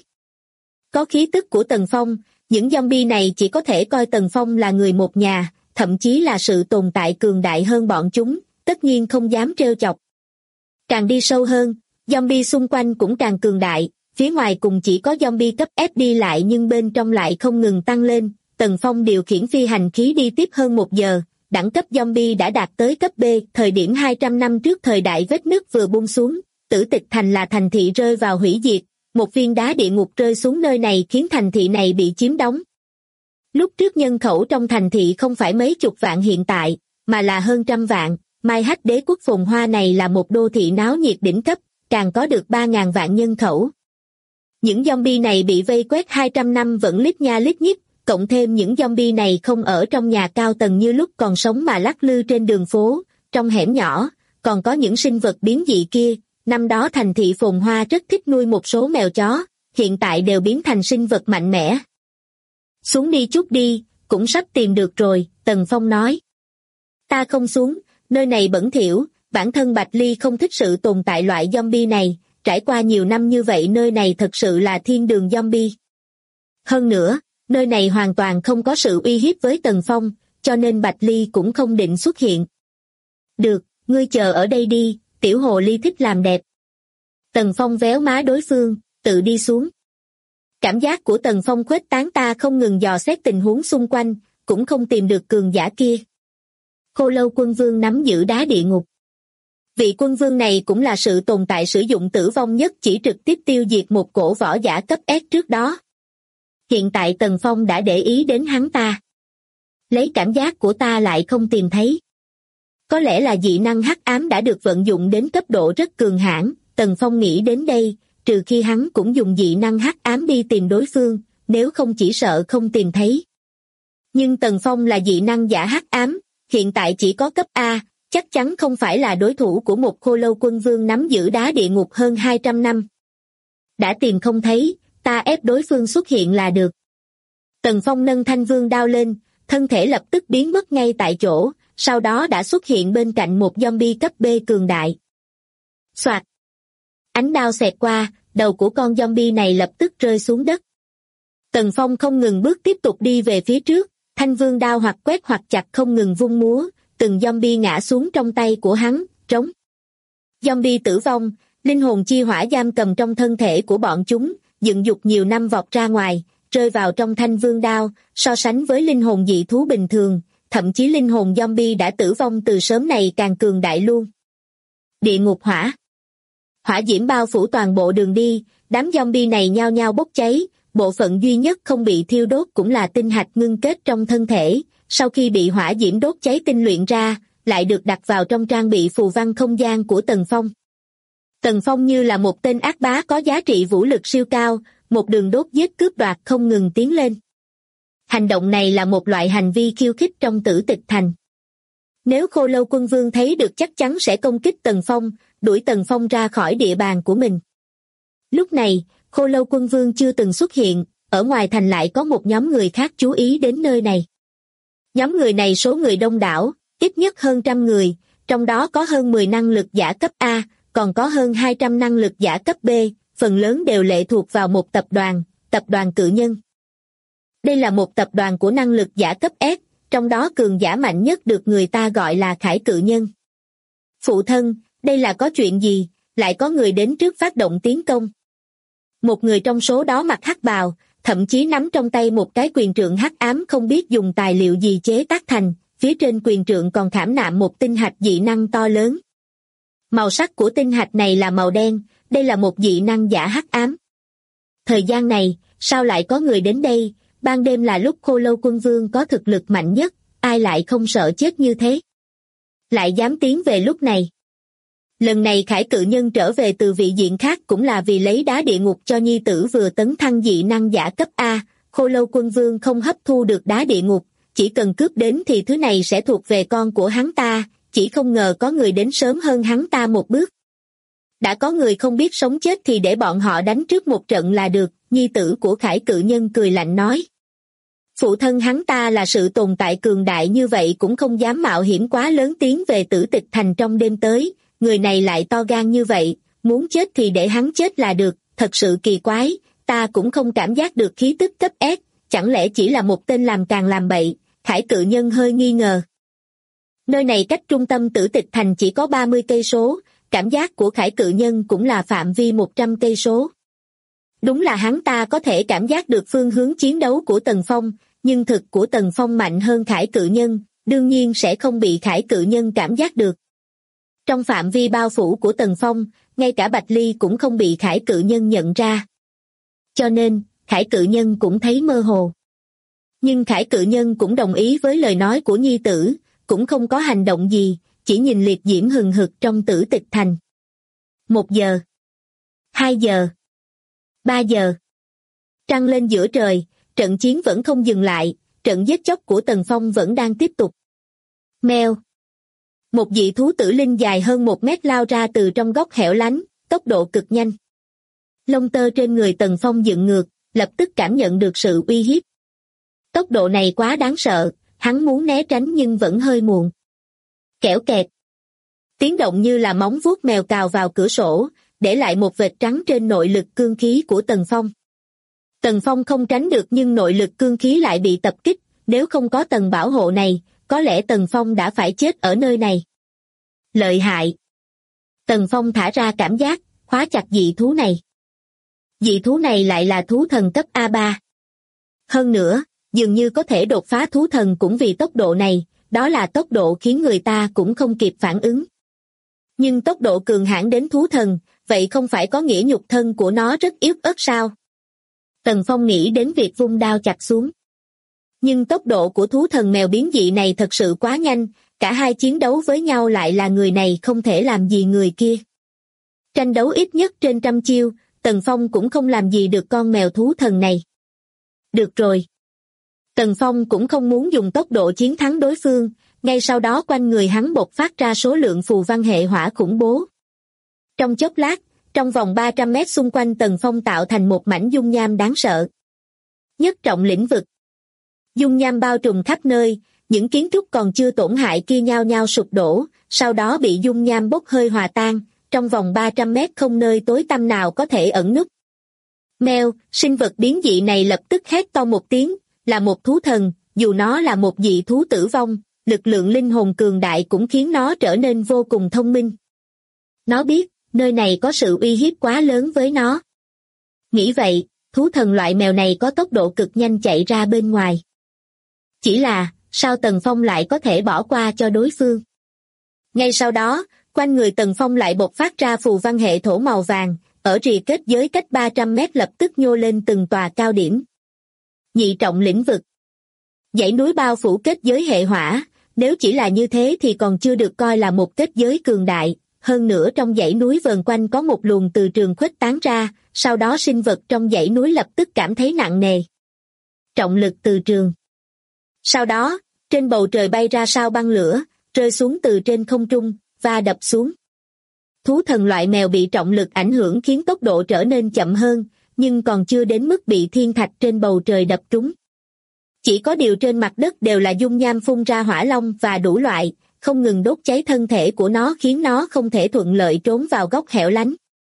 Có khí tức của Tần Phong, những zombie này chỉ có thể coi Tần Phong là người một nhà, thậm chí là sự tồn tại cường đại hơn bọn chúng, tất nhiên không dám trêu chọc. Càng đi sâu hơn, zombie xung quanh cũng càng cường đại, phía ngoài cùng chỉ có zombie cấp S đi lại nhưng bên trong lại không ngừng tăng lên. Tần Phong điều khiển phi hành khí đi tiếp hơn 1 giờ, đẳng cấp zombie đã đạt tới cấp B, thời điểm 200 năm trước thời đại vết nứt vừa buông xuống, Tử Tịch Thành là thành thị rơi vào hủy diệt, một viên đá địa ngục rơi xuống nơi này khiến thành thị này bị chiếm đóng. Lúc trước nhân khẩu trong thành thị không phải mấy chục vạn hiện tại, mà là hơn trăm vạn, Mai Hách Đế quốc phồn hoa này là một đô thị náo nhiệt đỉnh cấp, càng có được 3.000 vạn nhân khẩu. Những zombie này bị vây quét 200 năm vẫn lít nha lít nhít, cộng thêm những zombie này không ở trong nhà cao tầng như lúc còn sống mà lắc lư trên đường phố, trong hẻm nhỏ, còn có những sinh vật biến dị kia. Năm đó thành thị phồn hoa rất thích nuôi một số mèo chó, hiện tại đều biến thành sinh vật mạnh mẽ. Xuống đi chút đi, cũng sắp tìm được rồi, Tần Phong nói. Ta không xuống, nơi này bẩn thỉu, bản thân Bạch Ly không thích sự tồn tại loại zombie này, trải qua nhiều năm như vậy nơi này thật sự là thiên đường zombie. Hơn nữa, nơi này hoàn toàn không có sự uy hiếp với Tần Phong, cho nên Bạch Ly cũng không định xuất hiện. Được, ngươi chờ ở đây đi, tiểu hồ ly thích làm đẹp. Tần Phong véo má đối phương, tự đi xuống. Cảm giác của Tần Phong khuếch tán, ta không ngừng dò xét tình huống xung quanh, cũng không tìm được cường giả kia. Khô Lâu Quân Vương nắm giữ đá địa ngục. Vị quân vương này cũng là sự tồn tại sử dụng tử vong nhất chỉ trực tiếp tiêu diệt một cổ võ giả cấp S trước đó. Hiện tại Tần Phong đã để ý đến hắn ta. Lấy cảm giác của ta lại không tìm thấy. Có lẽ là dị năng hắc ám đã được vận dụng đến cấp độ rất cường hãn. Tần Phong nghĩ đến đây, trừ khi hắn cũng dùng dị năng hắc ám đi tìm đối phương, nếu không chỉ sợ không tìm thấy. Nhưng Tần Phong là dị năng giả hắc ám, hiện tại chỉ có cấp A, chắc chắn không phải là đối thủ của một khô lâu quân vương nắm giữ đá địa ngục hơn 200 năm. Đã tìm không thấy, ta ép đối phương xuất hiện là được. Tần Phong nâng thanh vương đao lên, thân thể lập tức biến mất ngay tại chỗ, sau đó đã xuất hiện bên cạnh một zombie cấp B cường đại. Soạt! Ánh đao xẹt qua, đầu của con zombie này lập tức rơi xuống đất. Tần Phong không ngừng bước tiếp tục đi về phía trước, thanh vương đao hoặc quét hoặc chặt không ngừng vung múa, từng zombie ngã xuống trong tay của hắn, trống. Zombie tử vong, linh hồn chi hỏa giam cầm trong thân thể của bọn chúng, dựng dục nhiều năm vọt ra ngoài, rơi vào trong thanh vương đao, so sánh với linh hồn dị thú bình thường, thậm chí linh hồn zombie đã tử vong từ sớm này càng cường đại luôn. Địa ngục hỏa. Hỏa diễm bao phủ toàn bộ đường đi, đám zombie này nhao nhao bốc cháy, bộ phận duy nhất không bị thiêu đốt cũng là tinh hạch ngưng kết trong thân thể, sau khi bị hỏa diễm đốt cháy tinh luyện ra, lại được đặt vào trong trang bị phù văn không gian của Tần Phong. Tần Phong như là một tên ác bá có giá trị vũ lực siêu cao, một đường đốt giết cướp đoạt không ngừng tiến lên. Hành động này là một loại hành vi khiêu khích trong Tử Tịch Thành. Nếu Khô Lâu Quân Vương thấy được chắc chắn sẽ công kích Tần Phong, đuổi Tần Phong ra khỏi địa bàn của mình. Lúc này, Khô Lâu Quân Vương chưa từng xuất hiện, ở ngoài thành lại có một nhóm người khác chú ý đến nơi này. Nhóm người này số người đông đảo, ít nhất hơn 100 người, trong đó có hơn 10 năng lực giả cấp A, còn có hơn 200 năng lực giả cấp B, phần lớn đều lệ thuộc vào một tập đoàn Cự Nhân. Đây là một tập đoàn của năng lực giả cấp S, trong đó cường giả mạnh nhất được người ta gọi là Khải Cự Nhân. Phụ thân, đây là có chuyện gì, lại có người đến trước phát động tiến công. Một người trong số đó mặc hắc bào, thậm chí nắm trong tay một cái quyền trượng hắc ám không biết dùng tài liệu gì chế tác thành, phía trên quyền trượng còn khảm nạm một tinh hạch dị năng to lớn. Màu sắc của tinh hạch này là màu đen, đây là một dị năng giả hắc ám. Thời gian này, sao lại có người đến đây, ban đêm là lúc Khô Lâu Quân Vương có thực lực mạnh nhất, ai lại không sợ chết như thế? Lại dám tiến về lúc này. Lần này Khải Cự Nhân trở về từ vị diện khác cũng là vì lấy đá địa ngục cho nhi tử vừa tấn thăng dị năng giả cấp A, Khô Lâu Quân Vương không hấp thu được đá địa ngục, chỉ cần cướp đến thì thứ này sẽ thuộc về con của hắn ta, chỉ không ngờ có người đến sớm hơn hắn ta một bước. Đã có người không biết sống chết thì để bọn họ đánh trước một trận là được, nhi tử của Khải Cự Nhân cười lạnh nói. Phụ thân hắn ta là sự tồn tại cường đại như vậy cũng không dám mạo hiểm quá lớn tiến về Tử Tịch Thành trong đêm tới, người này lại to gan như vậy, muốn chết thì để hắn chết là được, thật sự kỳ quái, ta cũng không cảm giác được khí tức cấp S, chẳng lẽ chỉ là một tên làm càng làm bậy, Khải Cự Nhân hơi nghi ngờ. Nơi này cách trung tâm Tử Tịch Thành chỉ có 30 cây số, cảm giác của Khải Cự Nhân cũng là phạm vi 100 cây số. Đúng là hắn ta có thể cảm giác được phương hướng chiến đấu của Tần Phong, nhưng thực của Tần Phong mạnh hơn Khải Cự Nhân, đương nhiên sẽ không bị Khải Cự Nhân cảm giác được. Trong phạm vi bao phủ của Tần Phong, ngay cả Bạch Ly cũng không bị Khải Cự Nhân nhận ra. Cho nên, Khải Cự Nhân cũng thấy mơ hồ. Nhưng Khải Cự Nhân cũng đồng ý với lời nói của nhi tử, cũng không có hành động gì, chỉ nhìn liệt diễm hừng hực trong Tử Tịch Thành. 1 giờ, 2 giờ, 3 giờ. Trăng lên giữa trời, trận chiến vẫn không dừng lại, trận giết chóc của Tần Phong vẫn đang tiếp tục. Mèo. Một dị thú tử linh dài hơn 1 mét lao ra từ trong góc hẻo lánh, tốc độ cực nhanh. Lông tơ trên người Tần Phong dựng ngược, lập tức cảm nhận được sự uy hiếp. Tốc độ này quá đáng sợ, hắn muốn né tránh nhưng vẫn hơi muộn. Kẽo kẹt. Tiếng động như là móng vuốt mèo cào vào cửa sổ, để lại một vệt trắng trên nội lực cương khí của Tần Phong. Tần Phong không tránh được nhưng nội lực cương khí lại bị tập kích, nếu không có tầng bảo hộ này, có lẽ Tần Phong đã phải chết ở nơi này. Lợi hại. Tần Phong thả ra cảm giác, khóa chặt dị thú này. Dị thú này lại là thú thần cấp A3. Hơn nữa, dường như có thể đột phá thú thần cũng vì tốc độ này, đó là tốc độ khiến người ta cũng không kịp phản ứng. Nhưng tốc độ cường hãn đến thú thần, vậy không phải có nghĩa nhục thân của nó rất yếu ớt sao? Tần Phong nghĩ đến việc vung đao chặt xuống. Nhưng tốc độ của thú thần mèo biến dị này thật sự quá nhanh, cả hai chiến đấu với nhau lại là người này không thể làm gì người kia. Tranh đấu ít nhất trên 100 chiêu, Tần Phong cũng không làm gì được con mèo thú thần này. Được rồi. Tần Phong cũng không muốn dùng tốc độ chiến thắng đối phương, ngay sau đó quanh người hắn bộc phát ra số lượng phù văn hệ hỏa khủng bố. Trong chốc lát, trong vòng 300 mét xung quanh Tần Phong tạo thành một mảnh dung nham đáng sợ. Nhất trọng lĩnh vực. Dung nham bao trùm khắp nơi, những kiến trúc còn chưa tổn hại kia nhao nhao sụp đổ, sau đó bị dung nham bốc hơi hòa tan, trong vòng 300 mét không nơi tối tăm nào có thể ẩn núp. Mèo, sinh vật biến dị này lập tức hét to một tiếng, là một thú thần, dù nó là một dị thú tử vong, lực lượng linh hồn cường đại cũng khiến nó trở nên vô cùng thông minh. Nó biết, nơi này có sự uy hiếp quá lớn với nó. Nghĩ vậy, thú thần loại mèo này có tốc độ cực nhanh chạy ra bên ngoài. Chỉ là, sao Tần Phong lại có thể bỏ qua cho đối phương? Ngay sau đó, quanh người Tần Phong lại bộc phát ra phù văn hệ thổ màu vàng, ở rìa kết giới cách 300 mét lập tức nhô lên từng tòa cao điểm. Nhị trọng lĩnh vực. Dãy núi bao phủ kết giới hệ hỏa, nếu chỉ là như thế thì còn chưa được coi là một kết giới cường đại, hơn nữa trong dãy núi vờn quanh có một luồng từ trường khuếch tán ra, sau đó sinh vật trong dãy núi lập tức cảm thấy nặng nề. Trọng lực từ trường. Sau đó, trên bầu trời bay ra sao băng lửa, rơi xuống từ trên không trung, và đập xuống. Thú thần loại mèo bị trọng lực ảnh hưởng khiến tốc độ trở nên chậm hơn, nhưng còn chưa đến mức bị thiên thạch trên bầu trời đập trúng. Chỉ có điều trên mặt đất đều là dung nham phun ra hỏa long và đủ loại, không ngừng đốt cháy thân thể của nó khiến nó không thể thuận lợi trốn vào góc hẻo lánh.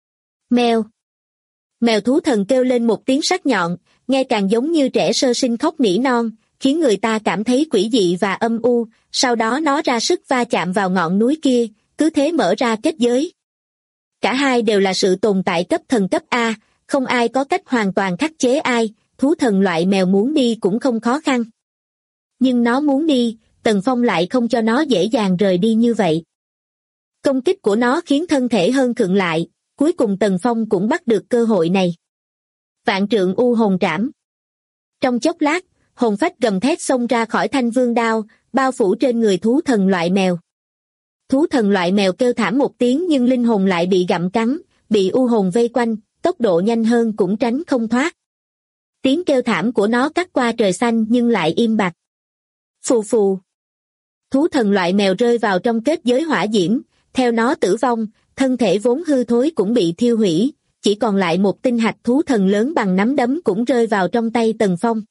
Mèo. Mèo thú thần kêu lên một tiếng sắc nhọn, nghe càng giống như trẻ sơ sinh khóc nỉ non, khiến người ta cảm thấy quỷ dị và âm u, sau đó nó ra sức va chạm vào ngọn núi kia, cứ thế mở ra kết giới. Cả hai đều là sự tồn tại cấp thần cấp A, không ai có cách hoàn toàn khắc chế ai, thú thần loại mèo muốn đi cũng không khó khăn. Nhưng nó muốn đi, Tần Phong lại không cho nó dễ dàng rời đi như vậy. Công kích của nó khiến thân thể hơn khựng lại, cuối cùng Tần Phong cũng bắt được cơ hội này. Vạn trượng u hồn trảm. Trong chốc lát, hồn phách gầm thét xông ra khỏi thanh vương đao, bao phủ trên người thú thần loại mèo. Thú thần loại mèo kêu thảm một tiếng nhưng linh hồn lại bị gặm cắn, bị u hồn vây quanh, tốc độ nhanh hơn cũng tránh không thoát. Tiếng kêu thảm của nó cắt qua trời xanh nhưng lại im bặt. Phù phù. Thú thần loại mèo rơi vào trong kết giới hỏa diễm, theo nó tử vong, thân thể vốn hư thối cũng bị thiêu hủy, chỉ còn lại một tinh hạch thú thần lớn bằng nắm đấm cũng rơi vào trong tay Tần Phong.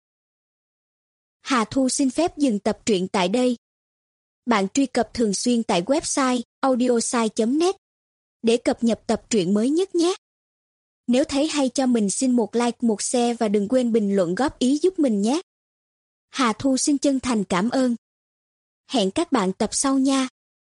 Hà Thu xin phép dừng tập truyện tại đây. Bạn truy cập thường xuyên tại website audiosai.net để cập nhật tập truyện mới nhất nhé. Nếu thấy hay cho mình xin một like, một share và đừng quên bình luận góp ý giúp mình nhé. Hà Thu xin chân thành cảm ơn. Hẹn các bạn tập sau nha.